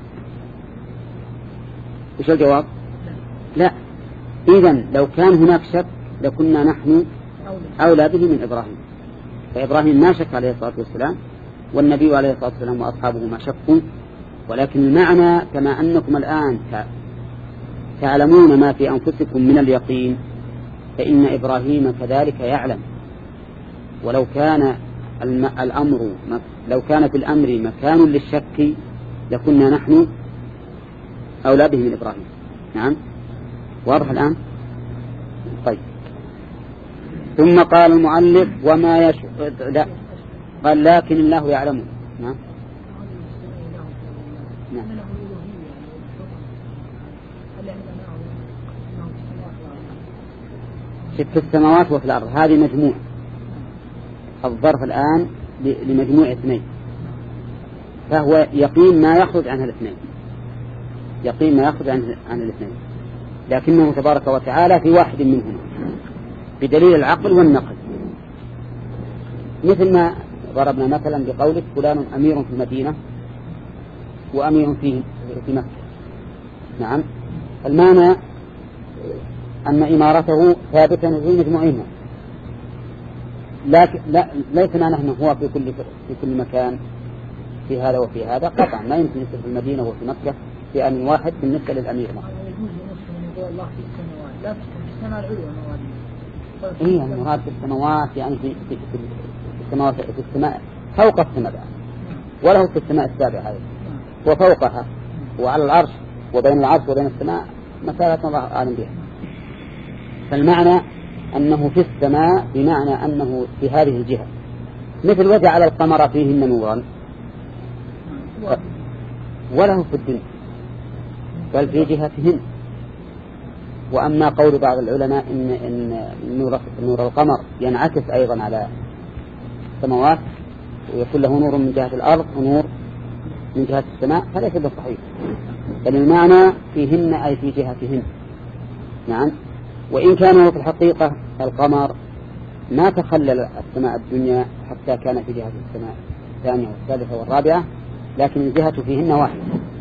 إيش الجواب؟ لا. إذن لو كان هناك شك لكنا نحن أولى به من إبراهيم. فإبراهيم ما شك عليه الصلاة والسلام، والنبي عليه الصلاة والسلام وأصحابه ما شكوا، ولكن المعنى كما أنكم الآن تعلمون ما في أنفسكم من اليقين، فإن إبراهيم كذلك يعلم. ولو كان لو كان في الأمر مكان للشك لكنا نحن أولى به من إبراهيم. نعم واضح الآن؟ طيب. ثم قال المؤلف وما لا قال لكن الله يعلم. نعم نعم. في السماوات وفي الأرض، هذه مجموع. الظرف الآن لمجموع اثنين، فهو يقين ما يخرج عن الاثنين، يقين ما يخرج عن الاثنين، لكنه تبارك وتعالى في واحد منهما بدليل العقل والنقل. مثل ما ضربنا مثلا بقولك فلان أمير في المدينة وأمير في مكة. نعم، المعنى أن إمارته ثابتة في مجموعهما، لكن ليس معنى أنه هو في كل مكان في هذا وفي هذا. قطعا ما يمكن يصير في المدينة وفي مكة في آن واحد بالنسبة للأمير. الله في السماوات لا في السماء العليا. إيه المراد في السماوات يعني في السماوات، في السماء فوق السماء، وله في السماء السابعة هذه وفوقها وعلى العرش وبين العرش وبين السماء مسافة الله أعلم بها. فالمعنى أنه في السماء بمعنى أنه في هذه الجهة، مثل وجعل القمر فيهن نورا، وله في الدنيا بل في جهتهن. وأما قول بعض العلماء إن نور القمر ينعكس أيضا على السماوات ويكون له نور من جهة الأرض ونور من جهة السماء، فليس بالصحيح، بل المعنى فيهن أي في جهتهن. نعم. وإن كان في الحقيقة القمر ما تخلل السماء الدنيا حتى كان في جهة السماء الثانية والثالثة والرابعة، لكن الجهة فيهن واحدة.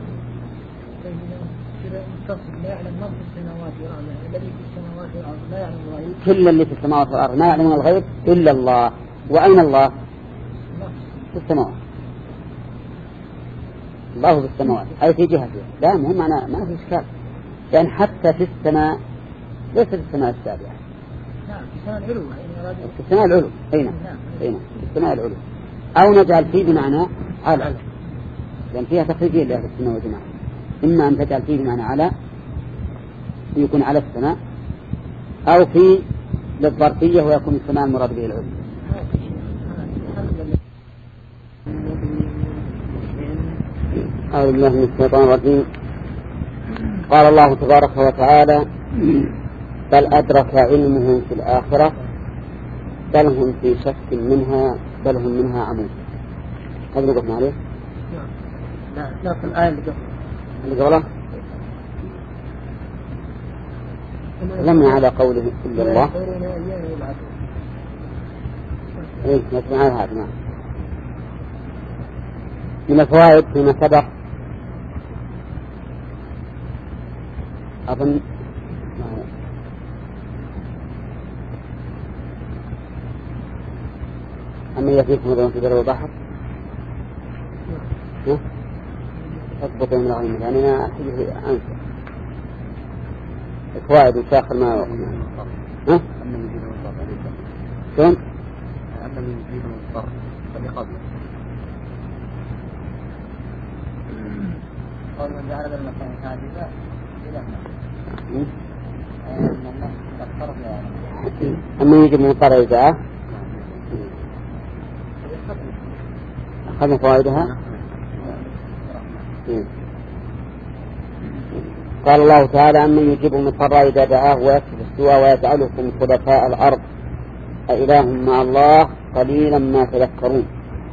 لا يعلم ما في السماوات والأرض، الذي في السماوات والأرض لا يعلم الغيب. كل اللي في السماوات والأرض ما يعلمون الغيب إلا الله. وأين الله؟ في السماوات. الله في السماوات أي في جهته. لا مهم، أنا ما في إشكال، لأن حتى في السماء ليس في السماء السابعة. نعم في السماء العلو. في السماء العلو. أين؟ أين؟ في السماء العلو. أو نجعل فيه بمعنى على، لأن فيها تخريجين لأهل السنة والجماعة. إما أن تجعل فيه بمعنى على يكون على السماء، أو في للظرفية ويكون السماء المراد به العلو. أعوذ بالله من الشيطان الرجيم. قال الله تبارك وتعالى: بل أدرك علمه في الآخرة بل هم في شك منها بل هم منها عمون. هذا اللي قلنا عليه؟ لا في الآية اللي قبله لم على قوله إلا الله. إيه نسمع هذا. نعم. من الفوائد فيما سبق أظن أما يفيكم وضعون في بر والبحر أضبط من العلم، لأن أنا أحيث أنسى الفوائد وشاخر ما وقنا. ها؟ شون؟ أما من يجيب المضطر فلقبله قول من جعل المكان حادثا أما يجب المضطر إذا أخذنا فوائدها. قال الله تعالى: أمن يجيب المضطر إذا دعاه ويكشف السوء ويجعلكم خلفاء الأرض أإله مع الله قليلا ما تذكرون.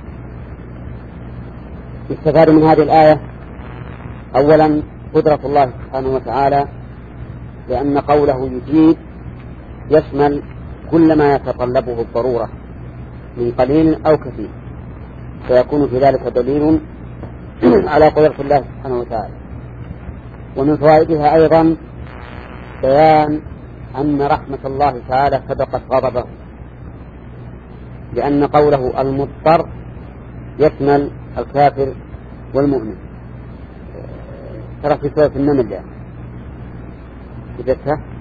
يستفاد من هذه الآية أولا قدرة الله سبحانه وتعالى، لأن قوله يجيب يشمل كل ما يتطلبه الضرورة من قليل أو كثير، فيكون في ذلك دليل على قدرة الله سبحانه وتعالى. ومن فوائدها أيضا بيان أن رحمة الله تعالى سبقت غضبه، لأن قوله المضطر يشمل الكافر والمؤمن. ترى في سورة النمل يعني وجدتها.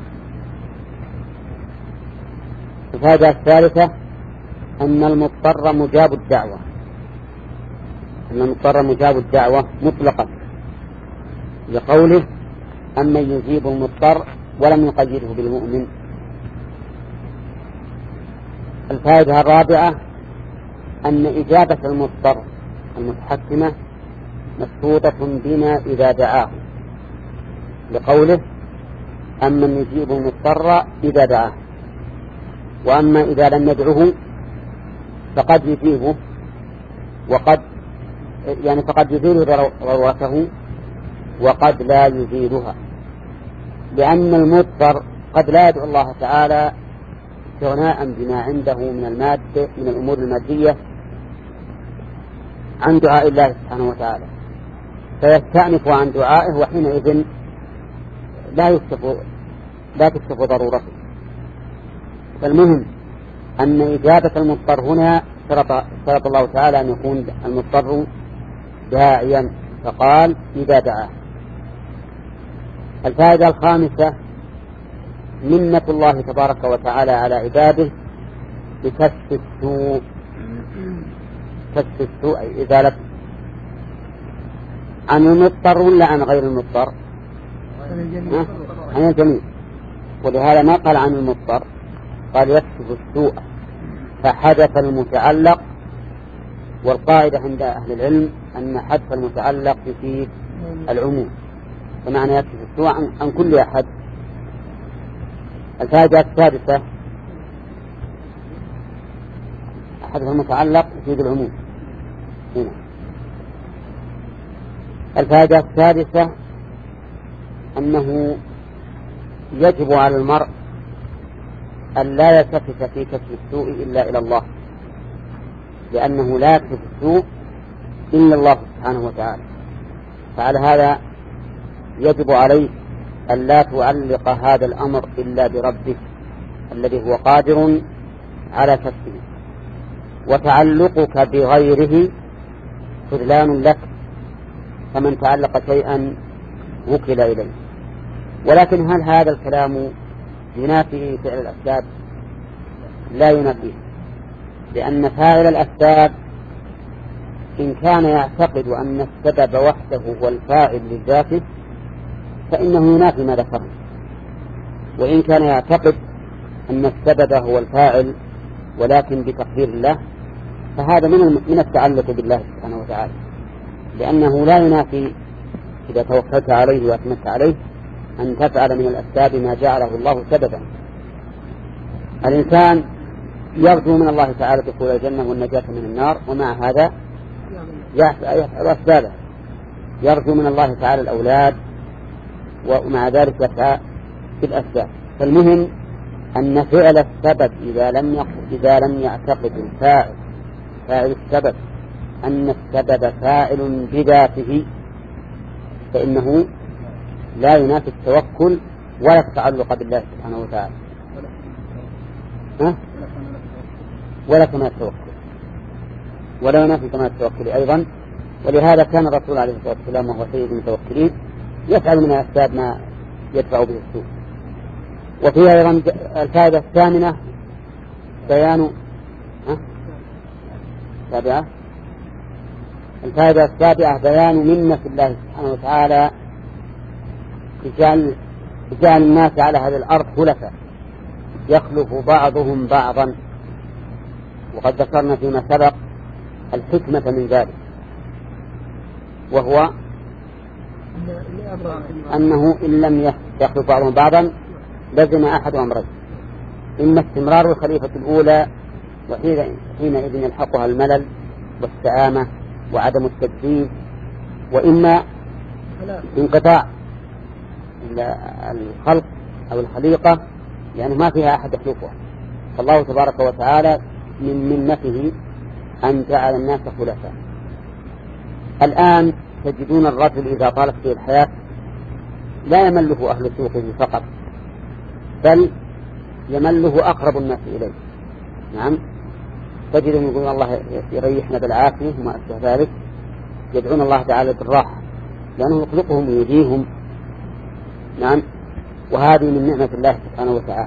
الفائدة الثالثة أن المضطر مجاب الدعوة، أن المضطر مجاب الدعوة مطلقا، لقوله أمن يجيب المضطر ولم يقيده بالمؤمن. الفائدة الرابعة أن إجابة المضطر المتحكمة مشروطة بنا إذا دعاه، لقوله أمن يجيب المضطر إذا دعاه. وأما إذا لم يدعه فقد يجيبه، وقد يعني فقد يزيل ضرورته وقد لا يزيلها، لأن المضطر قد لا يدعو الله تعالى استغناء بما عنده من المادة من الأمور المادية عن دعاء الله سبحانه وتعالى، فيستأنف عن دعائه، وحينئذ لا تكشف ضرورته. فالمهم أن إجابة المضطر هنا شرط الله تعالى أن يكون المضطر داعيا، فقال إذا دعاه. الفائدة الخامسة منة الله تبارك وتعالى على عباده بكشف السوء، كشف السوء أي إزالته، عن المضطر ولا عن غير المضطر؟ عن الجميع. ولهذا ما قال عن المضطر، قال يكشف السوء فحدث المتعلق. والقاعدة عند أهل العلم أن حدث المتعلق يفيد العموم، فمعنى يكشف السوء عن كل أحد. الفائدة السادسة حدث المتعلق يفيد العموم هنا. الفائدة السادسة أنه يجب على المرء أن لا يلتفت في كشف السوء إلا إلى الله، لأنه لا يكشف السوء إلا الله سبحانه وتعالى. فعلى هذا يجب عليك أن لا تعلق هذا الأمر إلا بربك الذي هو قادر على كسبه، وتعلقك بغيره خذلان لك فمن تعلق شيئا وكل إليه. ولكن هل هذا الكلام ينافي فعل الأسباب؟ لا ينافيه، لأن فاعل الأسباب إن كان يعتقد أن السبب وحده هو الفاعل لذاته فإنه ينافي ما ذكرنا، وإن كان يعتقد أن السبب هو الفاعل ولكن بتقدير الله فهذا من التعلق بالله سبحانه وتعالى، لأنه لا ينافي إذا توكلت عليه وأتمت عليه أن تفعل من الأسباب ما جعله الله سببا. الإنسان يرجو من الله تعالى دخول الجنة والنجاة من النار، ومع هذا يفعل أسبابه، يرجو من الله تعالى الأولاد ومع ذلك يسعى في الأسباب. فالمهم أن فعل السبب إذا لم يعتقد فاعل السبب أن السبب فاعل بذاته فإنه لا ينافي التوكل ولا التعلق بالله سبحانه وتعالى ولا كمال التوكل، ولا ينافي كمال التوكل أيضا. ولهذا كان الرسول عليه الصلاة والسلام وهو سيد المتوكلين يفعل من الأسباب ما يدفع به السوء. وفيها أيضا الفائدة الثامنة بيان الفائدة السابعة بيان منة الله سبحانه وتعالى بجعل الناس على هذه الأرض خلفاء يخلف بعضهم بعضا. وقد ذكرنا فيما سبق الحكمة من ذلك، وهو أنه إن لم يخلف بعضهم بعضا لزم أحد أمرين: إما استمرار الخليفة الأولى وحينئذ يلحقها الملل والسآمة وعدم التجديد، وإما انقطاع الخلق أو الخليقة يعني ما فيها أحد يخلفها. فالله تبارك وتعالى من منته أن جعل الناس خلفاء. الآن تجدون الرجل إذا طالت فيه الحياة لا يمله أهل سوقه فقط، بل يمله أقرب الناس إليه. نعم، تجدهم يقولون الله يريحنا بالعافية وما أشبه ذلك، يدعون الله تعالى بالراحة لأنه يخلقهم ويهديهم. نعم، وهذه من نعمة الله سبحانه وتعالى.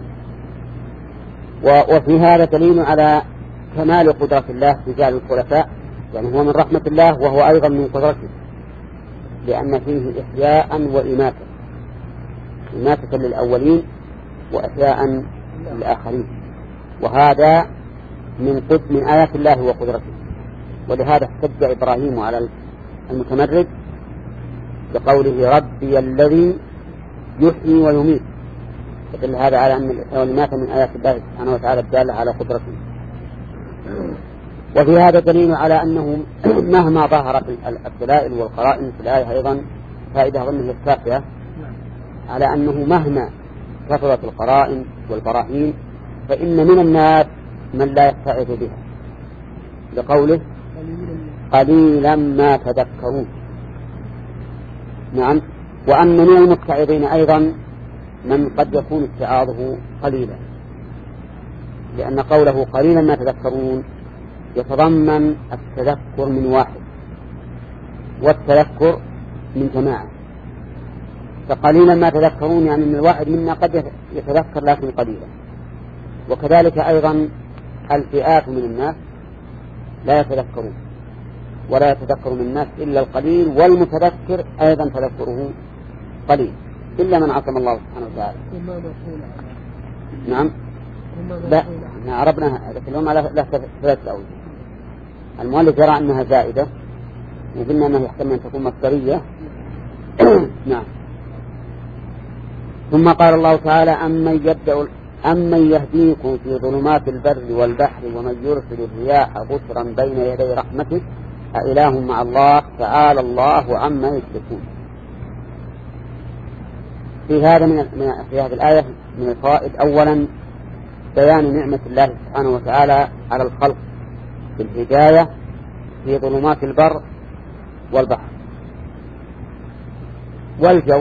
وفي هذا دليل على كمال قدرة الله في جعل الخلفاء، يعني هو من رحمة الله وهو أيضا من قدرته، لأن فيه إحياء وإماتة، إماتة للأولين وإحياء للآخرين، وهذا من آيات الله وقدرته. ولهذا احتج إبراهيم على المتمرد بقوله ربي الذي يحيي ويميت، فدل هذا على أن الإحياء والإماتة من آيات الله سبحانه وتعالى الدالة على قدرته. وفي هذا دليل على أنه مهما ظهرت الدلائل والقرائن في الآية أيضا فائدة ظنه الكافية على أنه مهما كثرت القرائن والبراهين فإن من الناس من لا يتعظ بها، لقوله قليلا ما تذكرون. نعم، وأن من المتعظين أيضا من قد يكون اتعاظه قليلا، لأن قوله قليلا ما تذكرون يتضمن التذكر من واحد والتذكر من جماعة. فقليلا ما تذكرون يعني من الواحد منا قد يتذكر لكن قليلا. وكذلك أيضا الفئات من الناس لا يتذكرون، ولا يتذكر من الناس إلا القليل، والمتذكر أيضا تذكره قليل إلا من عصم الله سبحانه وتعالى. نعم، لا عربنا لكن لهم على ثلاثة أوجه. المؤلف يرى أنها زائدة وقلنا أنها يحتمل أن تكون مصدرية. نعم. ثم قال الله تعالى أمن يهديكم في ظلمات البر والبحر ومن يرسل الرياح بشرا بين يدي رحمته أإله مع الله تعالى الله عما يشركون. في هذه الآية من الفوائد أولا بيان نعمة الله سبحانه وتعالى على الخلق بالهداية في ظلمات البر والبحر. والجو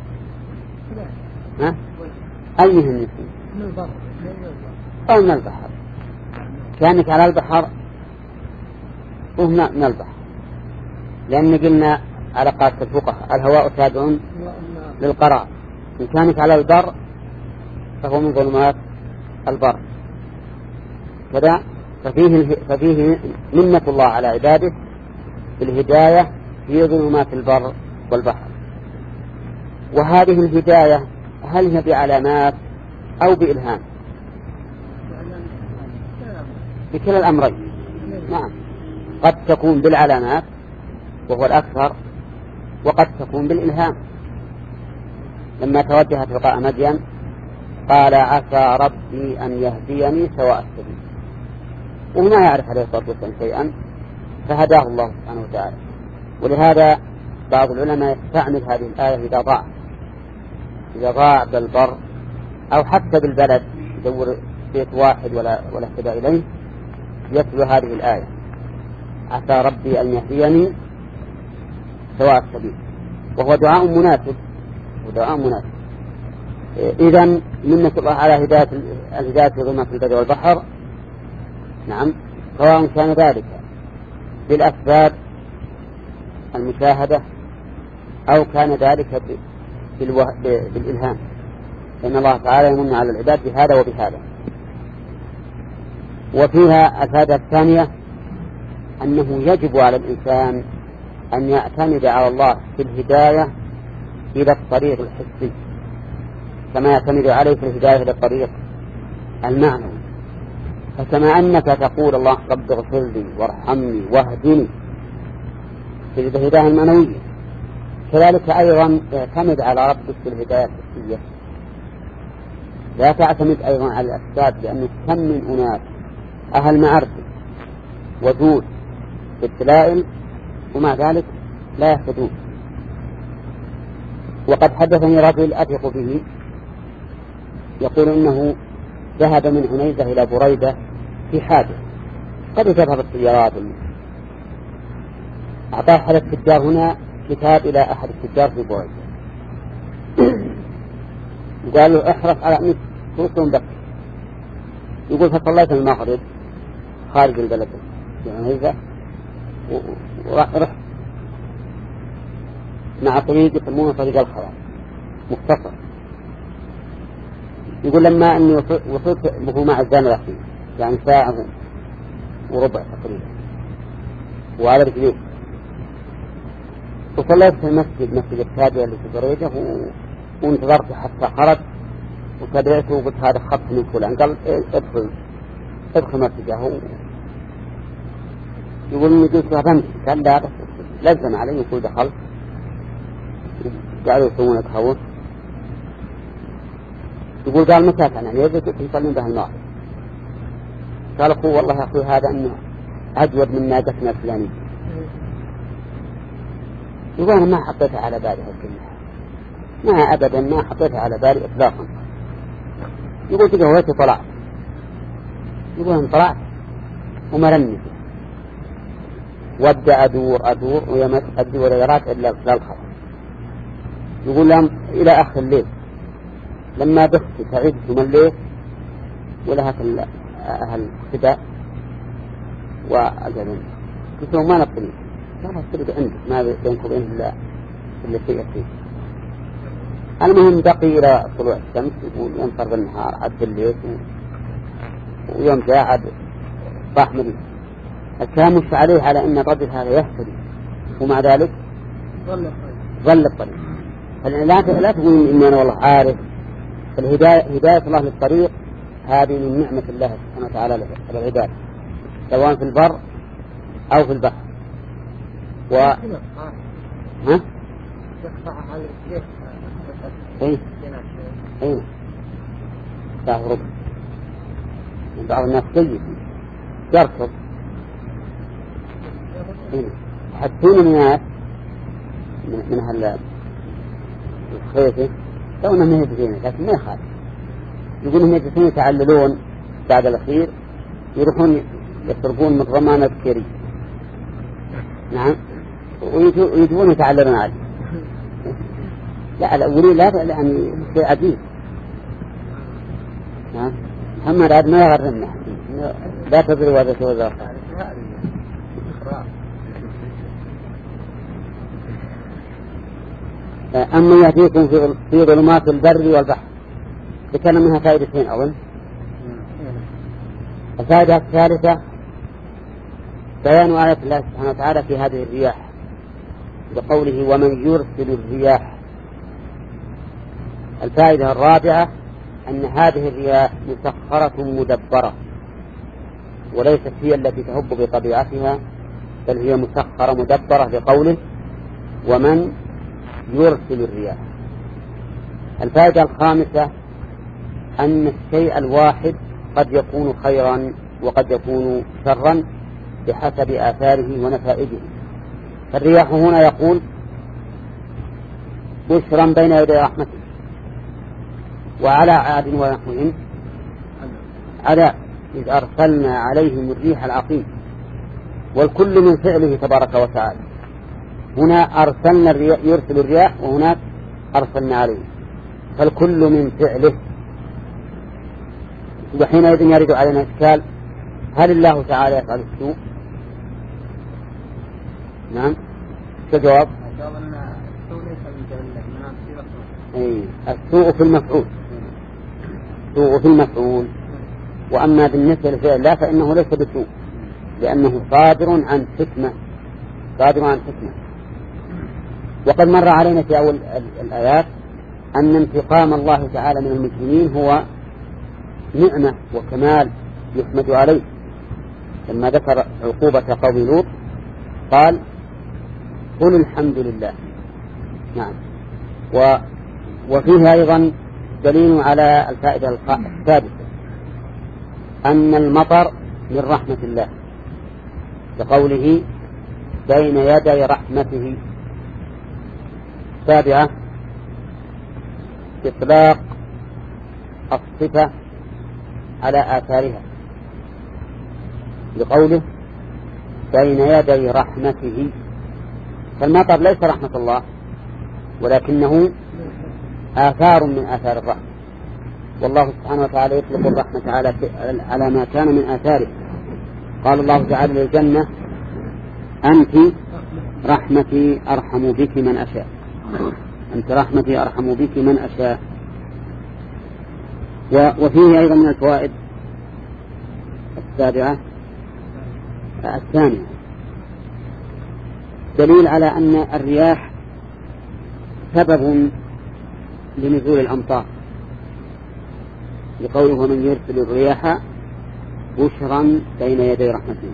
ها؟ أيهم يكون؟ أو من البحر. كانك على البحر وهنا من البحر، لأن قلنا على قاعدة الفقهاء الهواء تابع للقرار. إن كانت على البر فهو من ظلمات البر كذا. ففيه منة الله على عباده بالهداية في ظلمات البر والبحر. وهذه الهداية هل هي بعلامات أو بإلهام؟ بكلا الأمرين. نعم، قد تكون بالعلامات وهو الأكثر، وقد تكون بالإلهام. لما توجه تلقاء مدين قال عسى ربي أن يهديني سواء السبيل، وما يعرف عليه الصلاة والسلام شيئا فهداه الله سبحانه وتعالى. ولهذا بعض العلماء يستعمل هذه الآية إذا ضاع بالبر أو حتى بالبلد يدور بيت واحد ولا اهتدى إليه يتلو هذه الآية عسى ربي أن يهديني سواء السبيل، وهو دعاء مناسب. إذن منة الله على الهداية في ظلمات البر والبحر، نعم، سواء كان ذلك بالأسباب المشاهدة أو كان ذلك بالإلهام، فإن الله تعالى يمن على العباد بهذا وبهذا. وفيها الفائدة الثانية أنه يجب على الإنسان أن يعتمد على الله في الهداية إلى الطريق الحسي كما يعتمد عليه في الهداية إلى الطريق المعنوي. فكما أنك تقول الله رب اغفر لي وارحمني واهدني في الهداية المعنوية، كذلك أيضا اعتمد على ربك في الهداية الحسية. لا تعتمد أيضا على الأسباب، لأنه كم من أناس أهل معرفة وجود بالدلائل ومع ذلك لا يهتدون. وقد حدثني رجل أثق به يقول إنه ذهب من عنيزة إلى بريدة في حاجة قد تذهب السيارات. أعطاه أحد التجار هنا كتاب إلى أحد التجار في بريدة وقال له احرص على أنك توصل بك. يقول فصليت المغرب خارج البلد في عنيزة ورحت مع طريق يسمونه طريق الخلاص مختصر. يقول لما أني وصلت به مع الزان الأخير يعني ساعة وربع تقريبا وعلى رجليه، وصليت في المسجد مسجد التابع اللي في بريدة وانتظرت حتى خرج وتابعته وقلت هذا خط من فلان. قال ادخل مسجده. يقول إني قلت له فهمت. قال لا بس لزم علي. يقول دخلت قالوا يسوون تهون. يقول قال متى كان يعني يجب يصلون به المغرب. قال أخوه والله يا أخوي هذا أنه أجود من ناجتنا الفلانية. يقول أنا ما حطيتها على بالي هالكلمة، ما أبدا ما حطيتها على بالي إطلاقا. يقول تقهوتي طلعت. يقول أنا طلعت ومرني وابدأ أدور ويمت أدي ودورات إلا الخط. يقول لهم إلى آخر الليل لما بخت تعبت ومليت ولها أهل اقتداء وأجلين. قلت لهم ما نبطلين. قال الطريق عندك ما بينك وبين إلا شيء يكفي. المهم بقي إلى طلوع الشمس. يقول ينصر بالنهار عد الليل ويوم جاء عد راح مدينة. الكلام مش عليه على أن الرجل هذا يهتدي ومع ذلك ظل الطريق. لا تقول إني أنا والله عارف. هداية الله للطريق هذه من نعمة الله سبحانه وتعالى على العباد سواء في البر أو في البحر. ها؟ إيه ساعة ربع. بعض الناس سيء يركض حتى الناس من هلا الخيفة لو أنهم يهدفين لكن ما يخالف. يقولون هم يجلسون يتعللون بعد الأخير يروحون يصرفون من ضمانة كيري. نعم ويجبون يتعلمون عليه. لا الأولين لا يعني شيء عجيب. محمد عاد ما يغرمنا لا تدري وهذا توزر. أما يأتيكم في ظلمات البر والبحر ذكرنا منها فائدتين أظن. الفائدة الثالثة بيان آية الله سبحانه وتعالى في هذه الرياح بقوله ومن يرسل الرياح. الفائدة الرابعة أن هذه الرياح مسخرة مدبرة وليست هي التي تهب بطبيعتها بل هي مسخرة مدبرة بقوله ومن يرسل الرياح. الفائدة الخامسة أن الشيء الواحد قد يكون خيرا وقد يكون شرا بحسب آثاره ونتائجه. فالرياح هنا يقول بشرا بين يدي رحمته وعلى عاد ونحوهم عذاب إذ أرسلنا عليهم الريح العقيم والكل من فعله تبارك وتعالى. هنا أرسلنا يرسل الرياح وهناك أرسلنا عليهم فالكل من فعله. وحينئذ يرد علينا إشكال هل الله تعالى يفعل السوء؟ نعم كجواب السوء في المفعول السوء في المفعول. وأما بالنسبة للفعل لا فإنه ليس بسوء لأنه صادر عن حكمة وقد مر علينا في أول الآيات أن انتقام الله تعالى من المجرمين هو نعمة وكمال يحمد عليه لما ذكر عقوبة قوم لوط قال قل الحمد لله. نعم. وفيه أيضا دليل على الفائدة السادسة أن المطر من رحمة الله بقوله بين يدي رحمته. السابعة إطلاق الصفة على آثارها بقوله بين يدي رحمته. فالمطر ليس رحمة الله ولكنه آثار من آثار الرحمة والله سبحانه وتعالى يطلق الرحمة على ما كان من آثاره. قال الله تعالى للجنة أنت رحمتي أرحم بك من أشاء أنت رحمتي أرحم بك من أشاء. وفيه أيضا من الفوائد السابعة الثانية دليل على أن الرياح سبب لنزول الأمطار لقوله ومن يرسل الرياح بشرا بين يدي رحمته.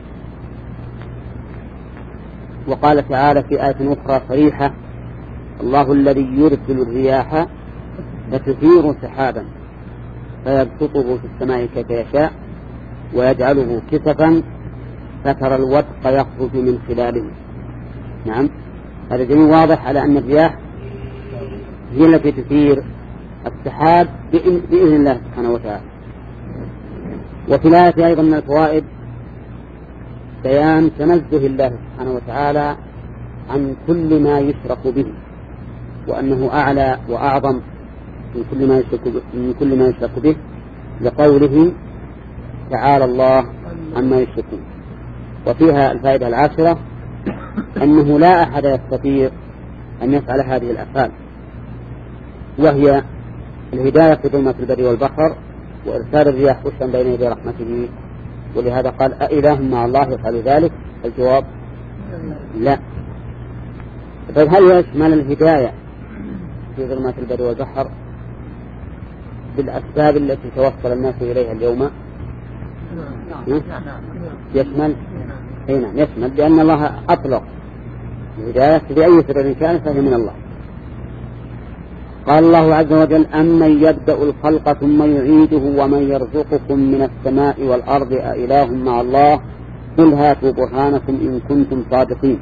وقال تعالى في آية أخرى صريحة الله الذي يرسل الرياح فتثير سحابا فيبسطه في السماء كيف يشاء ويجعله كسفا فترى الودق يخرج من خلاله. نعم هذا دليل واضح على أن الرياح هي التي تثير السحاب بإذن الله سبحانه وتعالى. وفي الآية أيضا من الفوائد بيان تنزه الله سبحانه وتعالى عن كل ما يشرك به وأنه أعلى وأعظم من كل ما يشرك به لقوله تعالى الله عما يشركون. وفيها الفائدة العاشرة أنه لا أحد يستطيع أن يفعل هذه الأفعال وهي الهداية في ظلمة البر والبحر وإرسال الرياح بشرا بين يدي رحمته. ولهذا قال أإله مع الله يفعل ذلك؟ الجواب لا. طيب هل يشمل الهداية في ظلمات البر والبحر بالأسباب التي توصل الناس إليها اليوم؟ يشمل يشمل لأن الله أطلق الهداية بأي سبب كان فهي من الله. قال الله عز وجل أمن يبدأ الخلق ثم يعيده ومن يرزقكم من السماء والأرض أإله مع الله قل هاتوا برهانكم إن كنتم صادقين.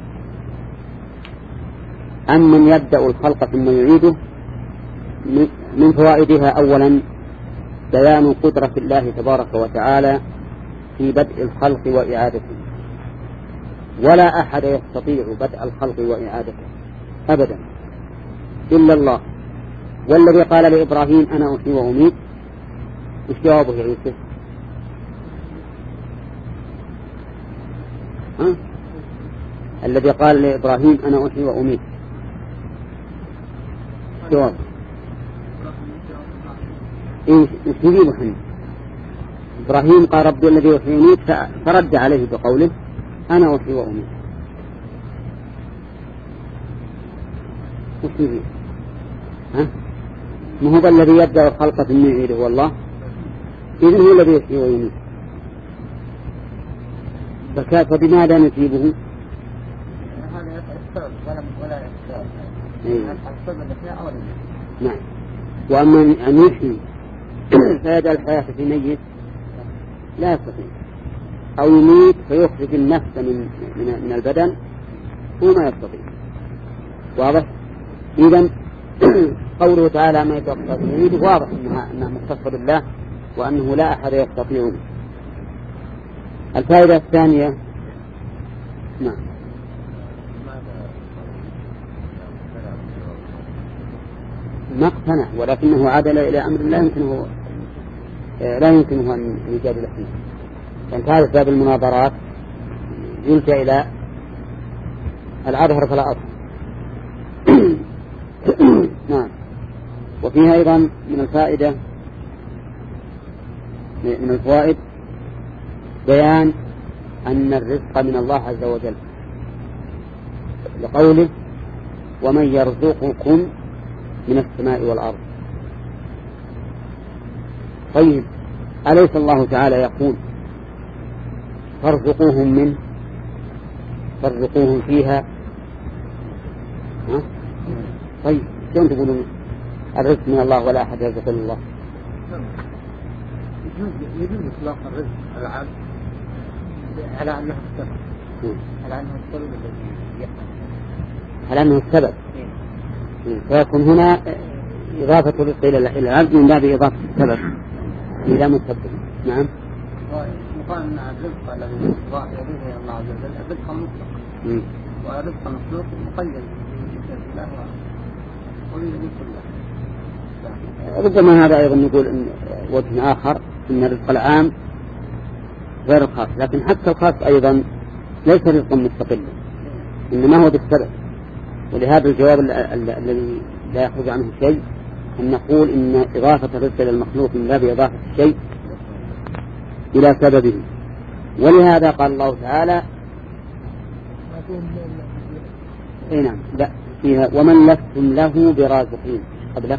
أمن يبدأ الخلق ثم يعيده من فوائدها أولا بيان قدرة الله تبارك وتعالى في بدء الخلق وإعادته ولا أحد يستطيع بدء الخلق وإعادته أبدا إلا الله. والذي قال لإبراهيم أنا أحيي وأميت إيش جوابه يا يوسف؟ الذي قال لإبراهيم أنا أحيي وأميت جواب إيش نجيب محمد؟ إبراهيم قال ربي الذي أحيي وأميت فرد عليه بقوله أنا أحيي وأميت. وش نجيب؟ ما هو الذي يبدأ الخلق ثم يعيده هو الله؟ إذن هو الذي يحيي ويميت. فبماذا نجيبه؟ هذا السبب ولا السبب. السبب الاثنين أولا. نعم. وأما أن يحيي فيجعل الحياة في ميت لا يستطيع، أو يميت فيخرج النفس من البدن هو ما يستطيع. واضح؟ إذن قوله تعالى ما يتوقف يريد واضح أنها مختصة بالله وأنه لا أحد يستطيع. الفائدة الثانية نعم ما اقتنع ولكنه عدل إلى أمر لا يمكنه أن يجادل فيه. كانت هذا باب المناظرات يلجأ إلى العبهر فلا أصل. نعم. وفيها أيضا من الفائدة من الفوائد بيان أن الرزق من الله عز وجل لقوله ومن يرزقكم من السماء والأرض. طيب أليس الله تعالى يقول فارزقوهم فيها؟ طيب شلون تقولون الرزق من الله ولا أحد يرزق إلا الله؟ يجوز إطلاق الرزق العام على أنه السبب الذي يحصل على أنه السبب. فيكون هنا إضافة الرزق إلى العبد من باب إضافة السبب إلى مسبب. نعم. مقارنة مع الرزق الذي يضاف إليه الله عز وجل الرزق المطلق والرزق المخلوق مقيد بالله ويريد كله. ربما هذا أيضا نقول إن وجه آخر إن الرزق العام غير الخاص، لكن حتى الخاص أيضا ليس رزقا مستقلا إنما هو بالسبب. ولهذا الجواب الذي لا يخرج عنه شيء أن نقول إن إضافة الرزق إلى المخلوق من باب إضافة الشيء إلى سببه. ولهذا قال الله تعالى نعم لا فيها ومن لستم له برازقين قبله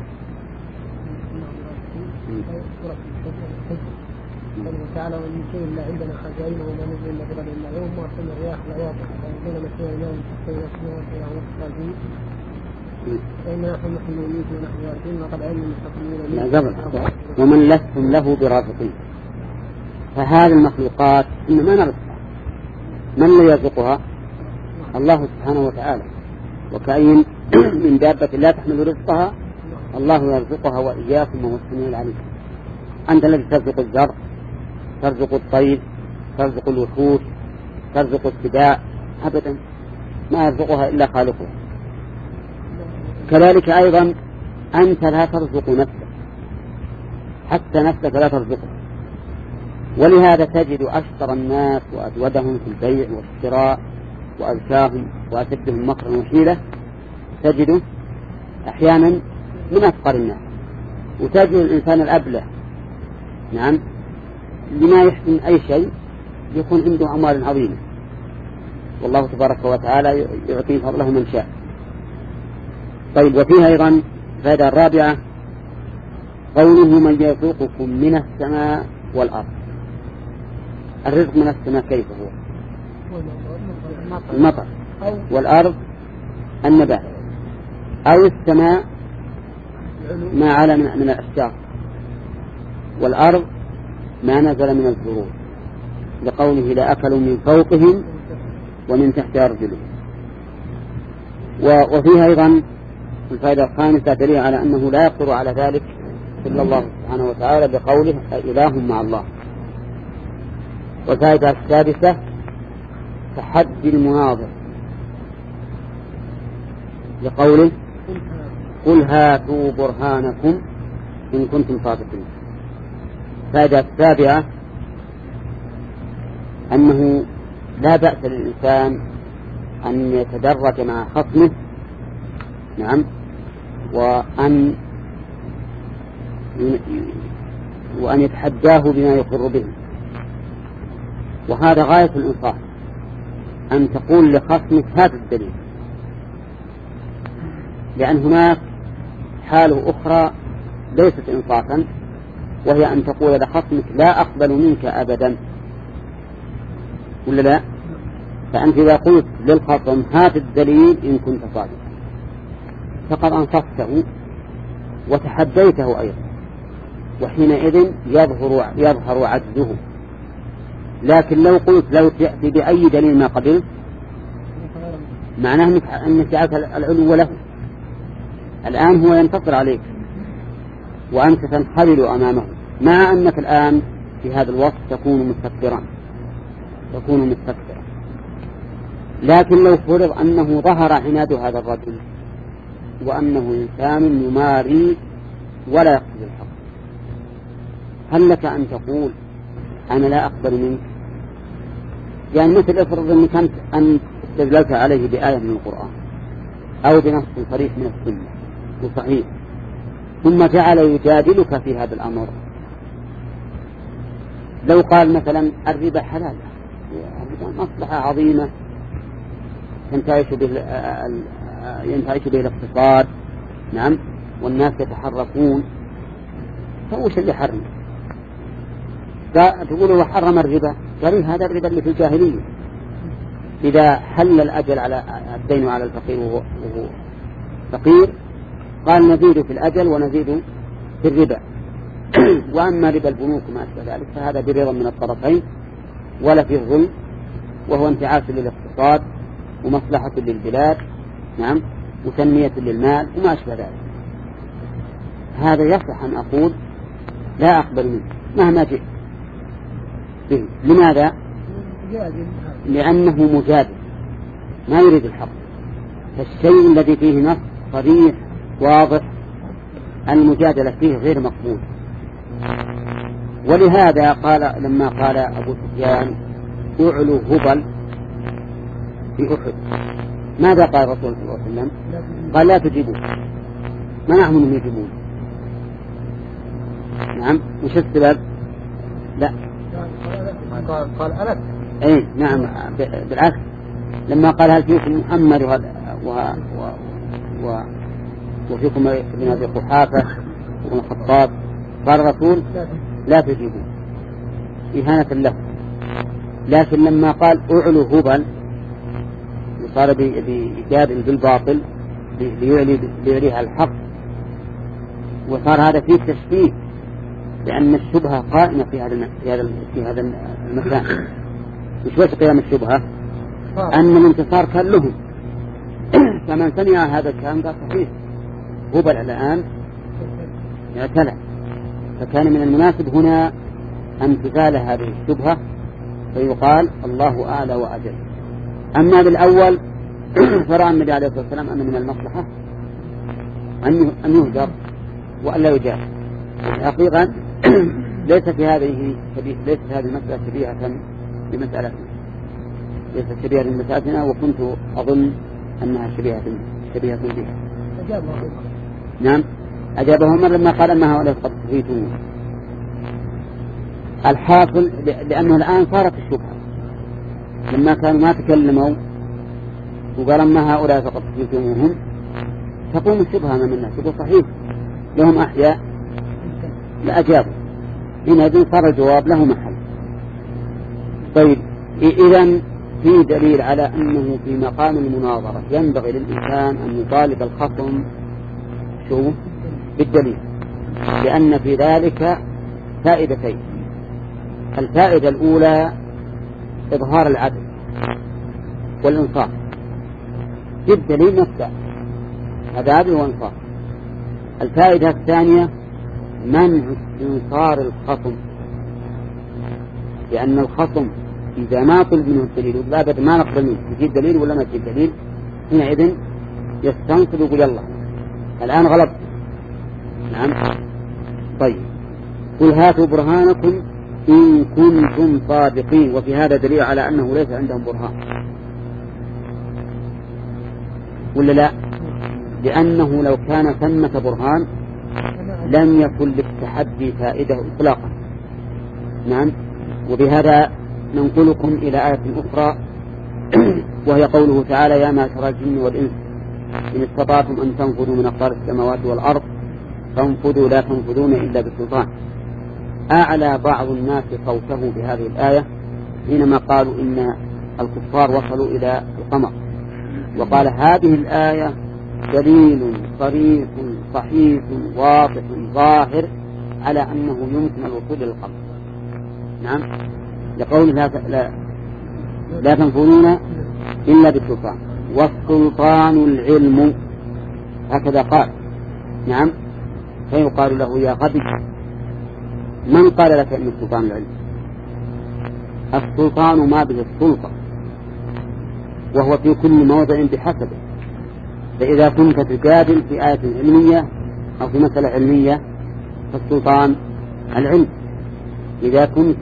تعالى ومن شيء لا عندنا خزائنه وما نزل إلا بغير الله يوم ما أرسلنا الرياح لواقع فإننا مسير اليوم بين السماء والأرض والخازين فإننا نحن نحن نميت ونحن وارثين وقد علمنا المستقبلين. ومن لستم له برازقين فهذه المخلوقات إنما نرزقها. من اللي يرزقها؟ الله سبحانه وتعالى. وكأين من دابة لا تحمل رزقها الله يرزقها وإياكم وهو السميع العليم. أنت الذي ترزق الزرع، ترزق الطير، ترزق الوحوش، ترزق السباع، أبدا ما يرزقها إلا خالقها. كذلك أيضا أنت لا ترزق نفسك، حتى نفسك لا ترزقها. ولهذا تجد أشطر الناس وأجودهم في البيع والشراء وأذكاهم وأسدهم مكرا وحيلة تجده أحيانا من أفقر الناس، وتجد الإنسان الأبله نعم لما يحسن أي شيء يكون عنده أموال عظيمة، والله تبارك وتعالى يعطي فضله من شاء. طيب وفيها أيضا فائدة الرابعة قوله من يرزقكم من السماء والأرض. الرزق من السماء كيف هو؟ المطر، والأرض النبات، أو السماء ما على من الأشجار، والأرض ما نزل من الزروع، لقوله لا أكلوا من فوقهم ومن تحت أرجلهم. وفيها أيضا الفائدة الخامسة دليل على أنه لا يقدر على ذلك إلا الله سبحانه وتعالى بقوله إله مع الله. والفائدة السادسة تحدي المناظر لقوله قل هاتوا برهانكم إن كنتم صادقين. فائدة السابعة أنه لا بأس للإنسان أن يتدرج مع خصمه، نعم، وأن يتحداه بما يقر به، وهذا غاية الإنصاف، أن تقول لخصمك هذا الدليل، لأن هناك حالة أخرى ليست إنصافا، وهي أن تقول لخصمك لا أقبل منك أبدا، ولا لا؟ فأنت إذا قلت للخصم هذا الدليل إن كنت صادقا فقد أنصفته وتحديته أيضا، وحينئذ يظهر عجزه. لكن لو قلت لو تأتي بأي دليل ما قبلت، معناه أنك جعلت العلو له. الآن هو ينتصر عليك وأنت تنحلل أمامه، مع أنك الآن في هذا الوقت تكون مستكبرا. لكن لو فرض أنه ظهر عناد هذا الرجل وأنه إنسان يماري ولا يقصد الحق، هل لك أن تقول أنا لا أقبل منك؟ يعني مثل افرض أنك أن استدللت عليه بآية من القرآن أو بنص صريح من السنة وصحيح، ثم جعل يجادلك في هذا الأمر. لو قال مثلا الربا حلال، مصلحة عظيمة ينتعش به الاقتصاد، نعم، والناس يتحركون، فوش اللي حرم؟ تقول هو حرم الربا، قال هذا الربا اللي في الجاهلية، إذا حل الأجل على الدين على الفقير وهو فقير قال نزيد في الأجل ونزيد في الربا. وأما ربا البنوك وما أشبه ذلك فهذا برضا من الطرفين ولا في الظلم، وهو انتعاش للاقتصاد ومصلحة للبلاد، نعم، وتنمية للمال وما أشبه ذلك. هذا يصح أن أقول لا أقبل منه مهما جئت به. لماذا؟ لأنه مجادل ما يريد الحق، فالشيء الذي فيه نص صريح واضح المجادلة فيه غير مقبول. ولهذا قال لما قال أبو سفيان أعلو هبل في أحد، ماذا قال الرسول صلى الله عليه وسلم؟ قال لا تجيبون، منعهم أن يجيبون. نعم، وش السبب؟ لا قال ألت. أي نعم، بالعكس لما قال هل فيكم محمد وفيكم ابن أبي قحافة وابن الخطاب، قال الرسول لا تجيبون إهانة له. لكن لما قال أعلو هبل وصار بيجادل بالباطل ليعليها الحق، وصار هذا فيه تشبيه، لأن الشبهة قائمة في هذا المكان. وش قيام الشبهة؟ أن الانتصار كان لهم، فمن سمع هذا الكلام قال صحيح هبل الآن اعتلى، فكان من المناسب هنا أن تزال هذه الشبهة فيقال الله أعلى وأجل. أما بالأول فرأى النبي عليه الصلاة والسلام أن من المصلحة أن يهجر وأن لا يجاهد. حقيقة ليس في هذه المسألة شبيهة بمسألتنا، ليست شبيهة بمسألتنا، وكنت أظن أنها شبيهة بها. نعم، أجابه عمر لما قال أن هؤلاء قد كفيتم. الحاصل لأنه الآن صارت الشبهة، لما كانوا ما تكلموا وقال أما هؤلاء فقد كفيتموهم تقوم الشبهة من الناس، يقول صحيح لهم أحياء لأجابوا، حينئذ صار الجواب له محل. طيب، إذن في دليل على أنه في مقام المناظرة ينبغي للإنسان أن يطالب الخصم بالدليل، لأن في ذلك فائدتين. الفائدة الأولى إظهار العدل والإنصاف بالدليل نفسه، هذا عدل وإنصاف. الفائدة الثانية منع استنصار الخصم، لأن الخصم إذا ما طلب منه الدليل لا بد ما نقبل منه يجيب دليل ولا ما يجيب دليل، حينئذ يستنصر ويقول يلا الآن غلط. نعم. طيب قل هاتوا برهانكم إن كنتم صادقين. وفي هذا دليل على أنه ليس عندهم برهان ولا لا؟ لأنه لو كان ثمة برهان لم يكن للتحدي فائدة إطلاقا. نعم. وبهذا ننقلكم إلى آية أخرى وهي قوله تعالى يا معشر الجن والإنس إن استطعتم أن تنفذوا من أقطار السماوات والأرض فانفذوا لا تنفذون إلا بسلطان. أعلى بعض الناس صوته بهذه الآية حينما قالوا إن الكفار وصلوا إلى القمر، وقال هذه الآية دليل صريح صحيح واضح ظاهر على أنه يمكن الوصول إلى القمر. نعم. لقول لا تنفذون إلا بالسلطان، والسلطان العلم، هكذا قال. نعم. فيقال له يا غبي من قال لك أن السلطان العلم؟ السلطان ما به السلطة، وهو في كل موضع بحسبه. فإذا كنت تجادل في آية علمية أو في مسألة علمية فالسلطان العلم. إذا كنت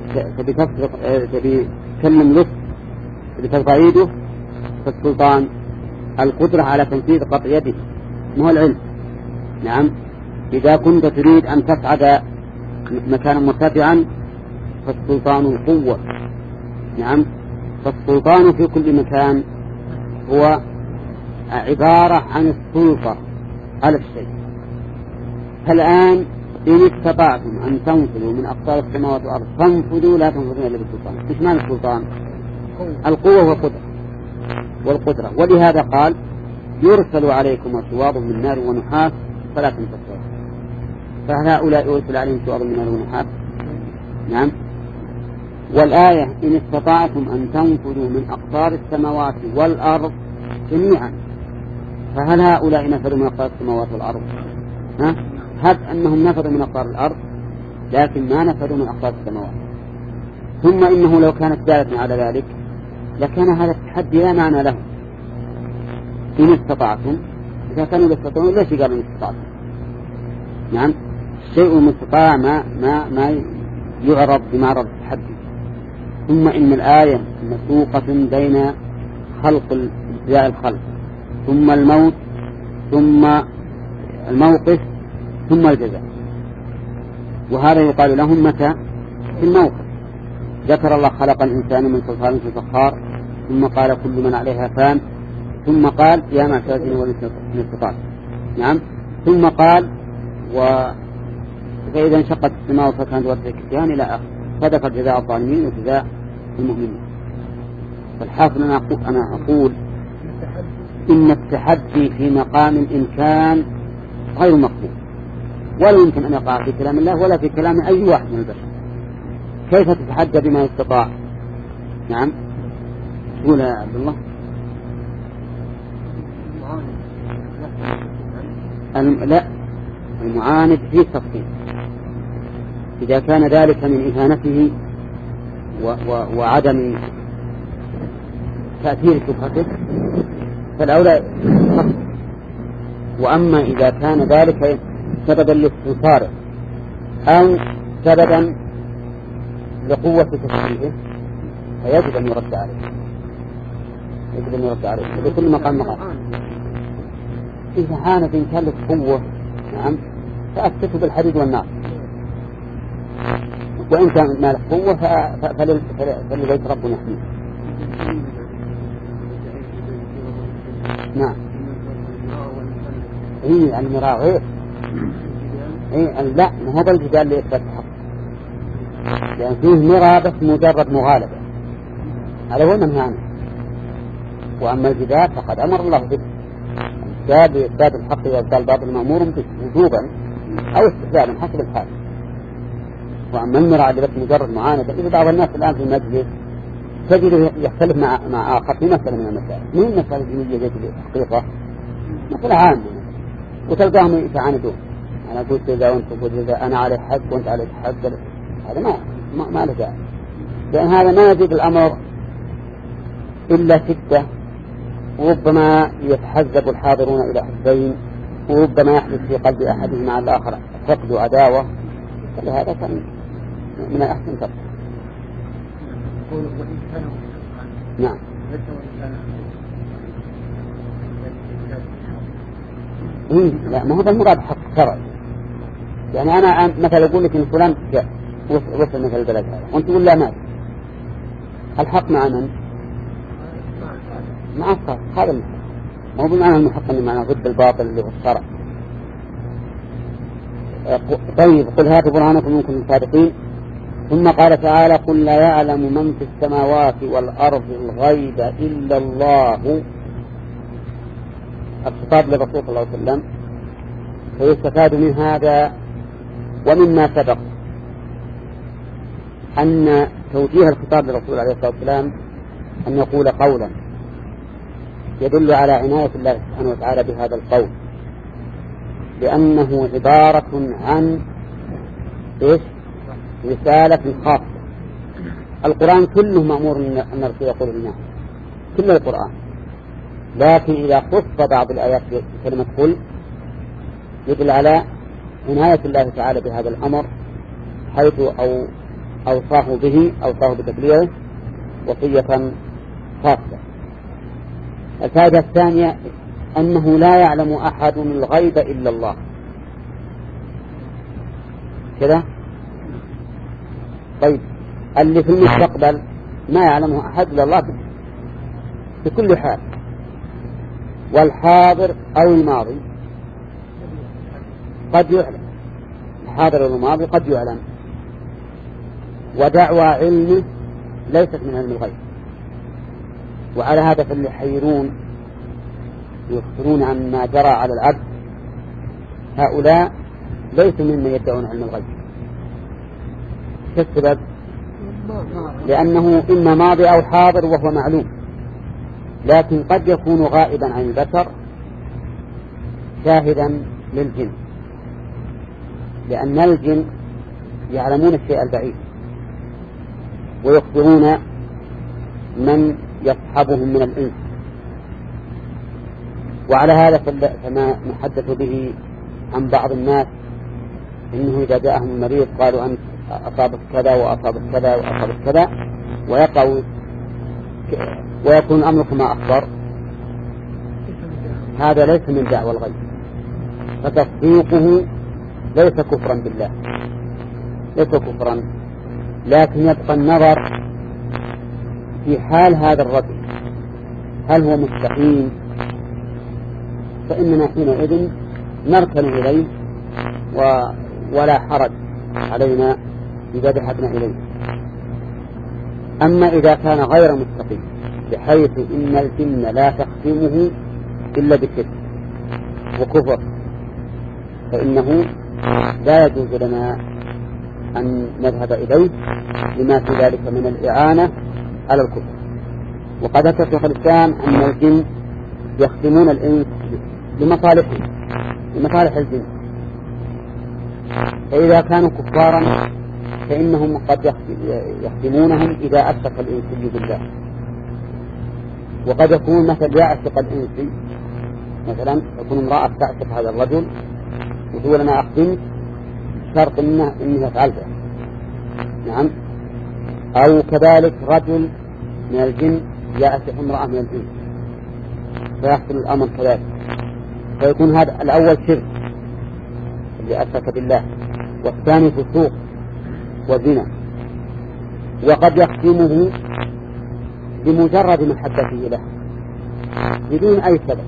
تبي تكلم لص بتضعيده فالسلطان القدرة على تنفيذ قطع يده ما هو العلم. نعم. إذا كنت تريد أن تصعد مكانا مرتفعا فالسلطان القوة. نعم. فالسلطان في كل مكان هو عبارة عن السلطة على الشيء. فالآن إن استطعتم أن تنفذوا من أقطار السماوات والأرض فانفذوا لا تنفذون إلا بالسلطان. إيش معنى السلطان؟ القوة والقدرة. ولهذا قال يرسل عليكم شواظ من نار ونحاس فلا تنتصرون. فهؤلاء يرسل عليهم شواظ من نار ونحاس. نعم. والآية إن استطعتم أن تنفذوا من أقطار السماوات والأرض جميعا، فهل هؤلاء نفذوا من أقطار السماوات والأرض؟ هل أنهم نفذوا من أقطار الأرض لكن ما نفذوا من أقطار السماوات. ثم إنه لو كانت دالة على ذلك لكان هذا التحدي لا معنى له. إن استطعتم، إذا كانوا يستطيعون ليش قالوا إن استطعتم؟ نعم. الشيء المستطاع ما يعرض بمعرض التحدي. ثم إن الآية مسوقة بين خلق ابتداء الخلق ثم الموت ثم الموقف ثم الجزاء، وهذا يقال لهم متى؟ في الموقف. ذكر الله خلق الإنسان من صلصال كالفخار ثم قال كل من عليها فان ثم قال يا معشر الجن والإنس إن استطعتم. نعم. ثم قال فإذا انشقت السماء فكانت وردة كالدهان إلى آخر، فذكر جزاء الظالمين وجزاء المؤمنين. فالحاصل أنا أقول إن التحدي في مقام الإمكان غير مقبول، ولا يمكن أن يقع في كلام الله ولا في كلام أي واحد من البشر. كيف تتحدى بما يستطاع؟ نعم. قول يا عبد الله. لا، المعاند فيه تفصيل. إذا كان ذلك من إهانته وعدم تأثير شبهته فالأولى. وأما إذا كان ذلك سببا لاستنصاره أو سببا لقوة تفصيله فيجب أن يرد عليه. يجب أن يرد عليه بكل مقام مقام. إذا عانت إن كان له قوة نعم فأثبته بالحديد والنار، وإن كان ما له قوة فلبيت ربنا يحميه. نعم. إيه المراء غير. إيه لا، ما هذا الجدال لإثبات الحق، لأن فيه مراء بس مجرد مغالبة على هو منهي عنه. وأما الجدال فقد أمر الله به بإثبات الحق وإبطال الباطل مأمور به وجوبا أو استحبابا حسب الحال. وأما المراء بس مجرد معاندة، إذا بعض الناس الآن في المجلس تجد يختلف مع آخر في مسألة من المسائل، من المسألة الجميلية ذات الحقيقة مسألة عامة، وتلقاهم يتعاندون. أنا قلت إذا وأنت قلت إذا أنا عليك حق وأنت عليك حق، هذا ما له داعي. لأن هذا ما يزيد الأمر إلا شدة، وربما يتحزب الحاضرون إلى حزبين، وربما يحدث في قلب أحدهم مع الآخر حقد وعداوة، فلهذا كان من الأحسن ترك. نعم. لا، ما هو المراد حق شرعي. يعني أنا مثلا أقول لك إن فلان وصل مثل البلد هذا وأنت تقول لا مات، الحق مع من؟ مع الصالح. هذا المحق، ما هو بمعنى المحق أنه معنى ضد الباطل اللي هو الشرع. طيب قل هاتوا برهانكم إن كنتم صادقين. ثم قال تعالى قل لا يعلم من في السماوات والأرض الغيب إلا الله. الخطاب للرسول صلى الله عليه وسلم. فيستفاد من هذا ومما سبق أن توجيه الخطاب للرسول عليه الصلاة والسلام أن يقول قولا يدل على عناية الله سبحانه وتعالى بهذا القول، لأنه عبارة عن رسالة خاصة. القرآن كله مأمور أن الرسول يقول لنا كل القرآن، لكن إذا خص بعض الآيات بكلمة كل يدل على عناية الله تعالى بهذا الأمر، حيث أوصاه به أوصاه بتبليغه وصية خاصة. الفائدة الثانية أنه لا يعلم أحد الغيب إلا الله. كذا؟ طيب اللي في المستقبل ما يعلمه أحد إلا الله في كل حال، والحاضر أو الماضي قد يعلم، الحاضر أو الماضي قد يعلم. ودعوى علمه ليست من علم الغيب. وعلى هذا فاللي يحيرون يخبرون عن ما جرى على العبد هؤلاء ليسوا ممن يدعون علم الغيب. كالسبب لأنه إما ماضي أو حاضر وهو معلوم، لكن قد يكون غائبا عن البشر شاهدا للجن، لأن الجن يعلمون الشيء البعيد ويخبرون من يصحبهم من الإنس. وعلى هذا فما نحدث به عن بعض الناس إنه إذا جاءهم المريض قالوا أنت أصابت كذا وأصابت كذا وأصابت كذا، ويكون الأمر كما أخبر، هذا ليس من دعوى الغيب، فتصديقه ليس كفرا بالله، ليس كفرا، لكن يبقى النظر في حال هذا الرجل هل هو مستقيم، فإننا حينئذ نركن إليه ولا حرج علينا إذا ذهبنا إليه. أما إذا كان غير مستقيم بحيث إن الجن لا تخدمه إلا بشرك وكفر، فإنه لا يجوز لنا أن نذهب إليه لما في ذلك من الإعانة على الكفر. وقد ذكر شيخ الإسلام أن الجن يخدمون الإنس لمصالحهم، لمصالح الجن، فإذا كانوا كفارا فإنهم قد يخدمونهم إذا أشرك الإنسي بالله. وقد يكون مثل يعشق الإنسي، مثلا يكون امرأة تعشق هذا الرجل وتقول أنا أخدمك شرط إنها فعلتها، نعم. أو كذلك رجل من الجن يعشق امرأة من الجن فيحصل الأمر كذلك، فيكون هذا الأول شرك اللي أشرك بالله، والثاني فسوق وزنا. وقد يختمه بمجرد محبته له بدون أي سبب،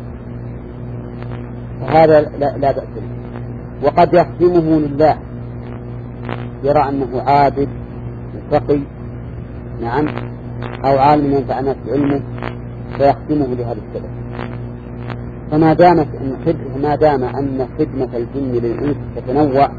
فهذا لا بأس به. وقد يختمه لله، يرى أنه عابد وتقي، نعم، أو عالم ينفع الناس بعلمه فيختمه لهذا السبب. فما دام أن خدمة الجن للإنس تتنوع،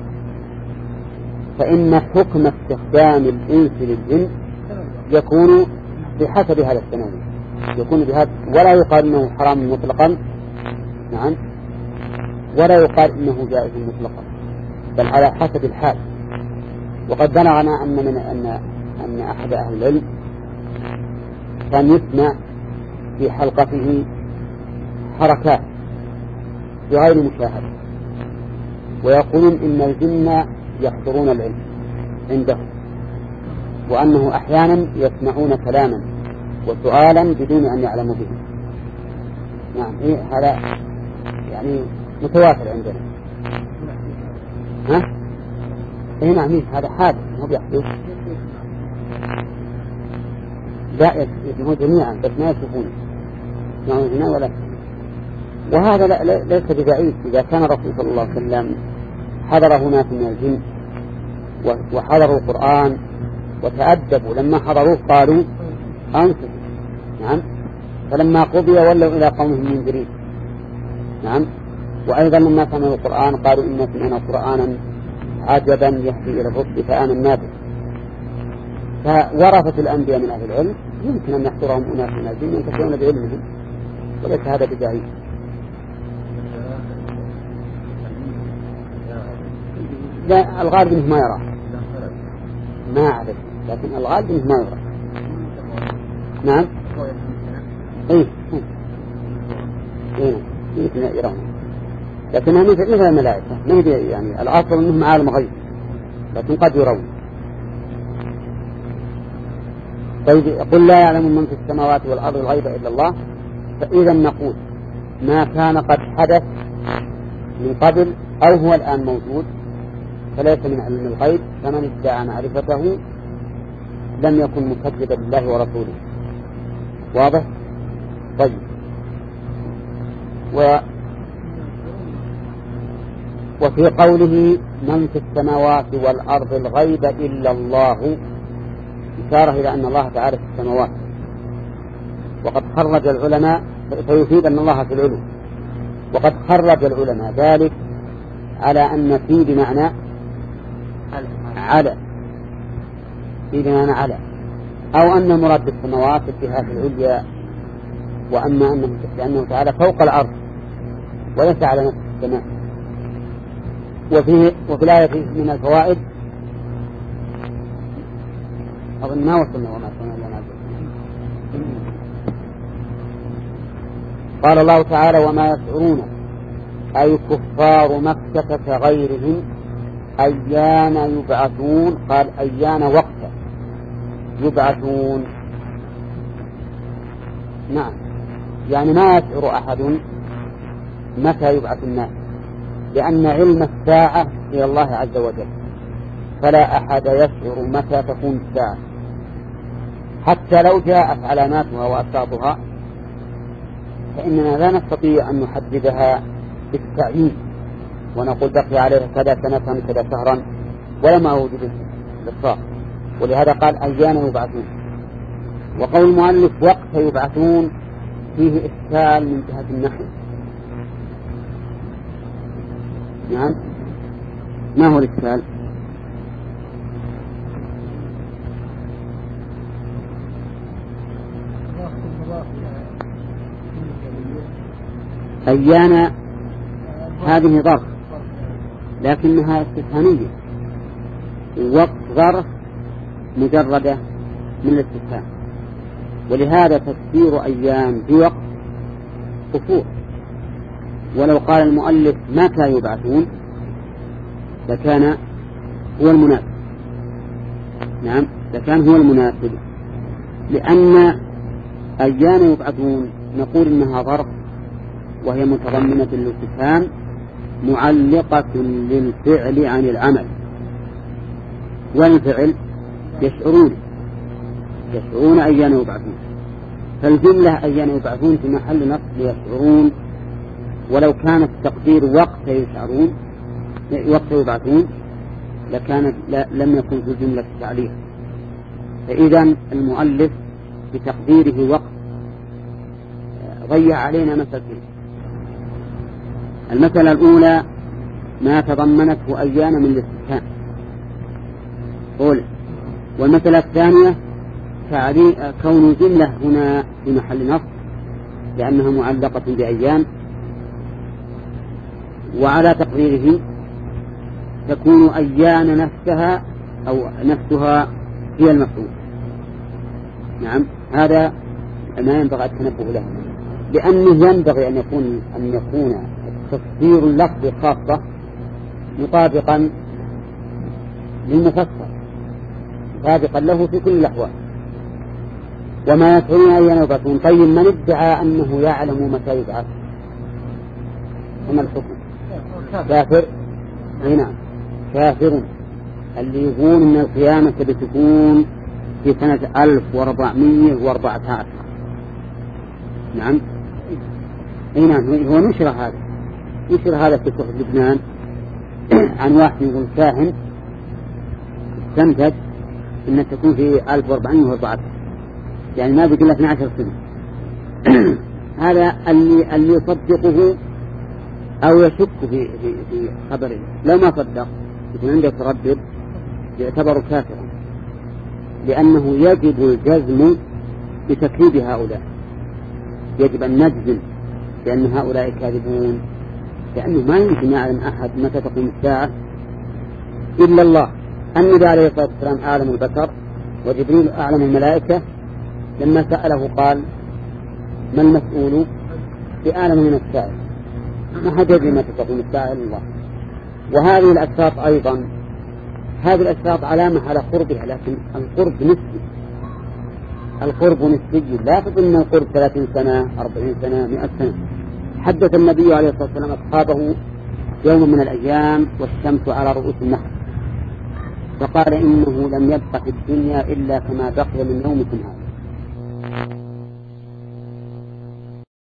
فإن حكم استخدام الإنس للجن يكون بحسب هذا التنوع، يكون بهذا، ولا يقال إنه حرام مطلقا، نعم، ولا يقال إنه جائز مطلقا، بل على حسب الحال. وقد بلغنا أن أن أحد أهل العلم كان يسمع في حلقته حركات بغير مشاهدة، ويقولون إن الجن يحضرون العلم عندهم، وأنه أحيانا يسمعون كلاما وسؤالا بدون أن يعلموا به. نعم، هذا يعني متواتر عندنا. ها؟ نعم، هذا حادث مو بيحدث. لا يسمعون جميعا بس ما يشوفونه، يسمعون هنا ولا. وهذا ليس ببعيد إذا كان الرسول صلى الله عليه وسلم حضره ناس من الجن وحضروا القرآن وتأدبوا، لما حضروه قالوا أنصتوا. نعم، فلما قضي ولوا إلى قومهم منذرين. نعم، وأيضا لما سمعوا القرآن قالوا إن سمعنا قرآنا عجبا يهدي إلى الرشد فآمنا به. فورثة الأنبياء من أهل العلم يمكن أن يحضرهم أناس من الجن ينتفعون بعلمهم، وليس هذا بدعي. لا، الغالب انه ما يرى، ما أعرف، لكن الغالب انه ما يرى. نعم، يمكن يرون، لكنها مثل الملائكة، ما هي يعني الأصل انهم عالم غيب، لكن قد يرون. طيب، قل لا يعلم من في السماوات والأرض الغيب إلا الله، فإذا نقول ما كان قد حدث من قبل أو هو الآن موجود فليس من علم الغيب، فمن ادعى معرفته لم يكن مكذبا لله ورسوله. واضح؟ طيب، وفي قوله من في السماوات والأرض الغيب إلا الله إشارة إلى أن الله تعالى في السماوات، وقد خرج العلماء، فيفيد أن الله في العلو، وقد خرج العلماء ذلك على أن في بمعنى على، في بمعنى على، أو أن المراد بالسماوات الجهات العليا، وأما أنه تعالى فوق الأرض وليس على نفس السماء. وفي الآية من الفوائد أظن ما وصلنا وما سمعنا. قال الله تعالى وما يشعرون أي كفار مكة كغيرهم أيان يبعثون. قال أيان وقتا يبعثون. نعم، يعني ما يشعر أحد متى يبعث الناس، لأن علم الساعة إلى الله عز وجل، فلا أحد يشعر متى تكون الساعة، حتى لو جاءت علاماتها وأشراطها فإننا لا نستطيع أن نحددها بالتعيين ونقول بقي عليها كذا سنة كذا شهرا، ولا ما وجد الإطلاق. ولهذا قال أيان يبعثون. وقول المؤلف وقت يبعثون فيه إشكال من جهة النحو. نعم، ما هو الإشكال؟ أيان هذه ظرف لكنها استفهامية، وقت ظرف مجردة من الاستفهام، ولهذا تفسير أيام بوقت كفور. ولو قال المؤلف متى يبعثون لكان هو المناسب. نعم، لكان هو المناسب، لأن أيان يبعثون نقول إنها ظرف وهي متضمنة للاستفهام معلقة للفعل عن العمل، والفعل يشعرون أيان يبعثون، فالجملة أيان يبعثون في محل نصب يشعرون. ولو كان التقدير وقت يبعثون لكانت لم يكن في الجملة التعليق. فإذا المؤلف بتقديره وقت ضيع علينا مسألتين. المسألة الأولى ما تضمنته أيان من الاستفهام أولى، والمسألة الثانية كون الجملة هنا في محل نصب لأنها معلقة بأيان، وعلى تقديره تكون أيان نفسها هي المفعول. نعم، هذا ما ينبغي التنبه له، لأنه ينبغي أن يكون تفسير اللفظ خاصة مطابقا للمفسر، مطابقا له في كل الأحوال. وما يفعلون أن ينبغون. طيب، من ادعى أنه يعلم متى يبعث فما الحكم؟ كافر. نعم، كافر. اللي يقول أن القيامة بتكون في سنة 1414. نعم، نعم، هو نشر هذا في صحف لبنان عن واحد يقول كاهن استنتج أن تكون في 1414، يعني ما بيقول 12 سنة. هذا اللي يصدقه أو يشك في خبره. لو ما صدق يكون عنده تردد يعتبر كافرا، لأنه يجب الجزم بتكذيب هؤلاء. يجب أن نجزم بأن هؤلاء كاذبون، لأنه ما يمكن يعلم أحد متى تقوم الساعة إلا الله. النبي عليه الصلاة والسلام أعلم البشر، وجبريل أعلم الملائكة. لما سأله قال: ما المسؤول بأعلم من السائل؟ ما حد يدري متى تقوم الساعة إلا الله. وهذه الأشراط أيضا، هذه الأشراط علامة على قربها، لكن القرب نسبي. القرب نسبي، لا تظن أن القرب 30 سنة 40 سنة 100 سنة. حدث النبي عليه الصلاة والسلام أصحابه يوم من الأيام والشمس على رؤوس النخل، فقال: إنه لم يبق في الدنيا إلا كما بقي من يومكم هذا.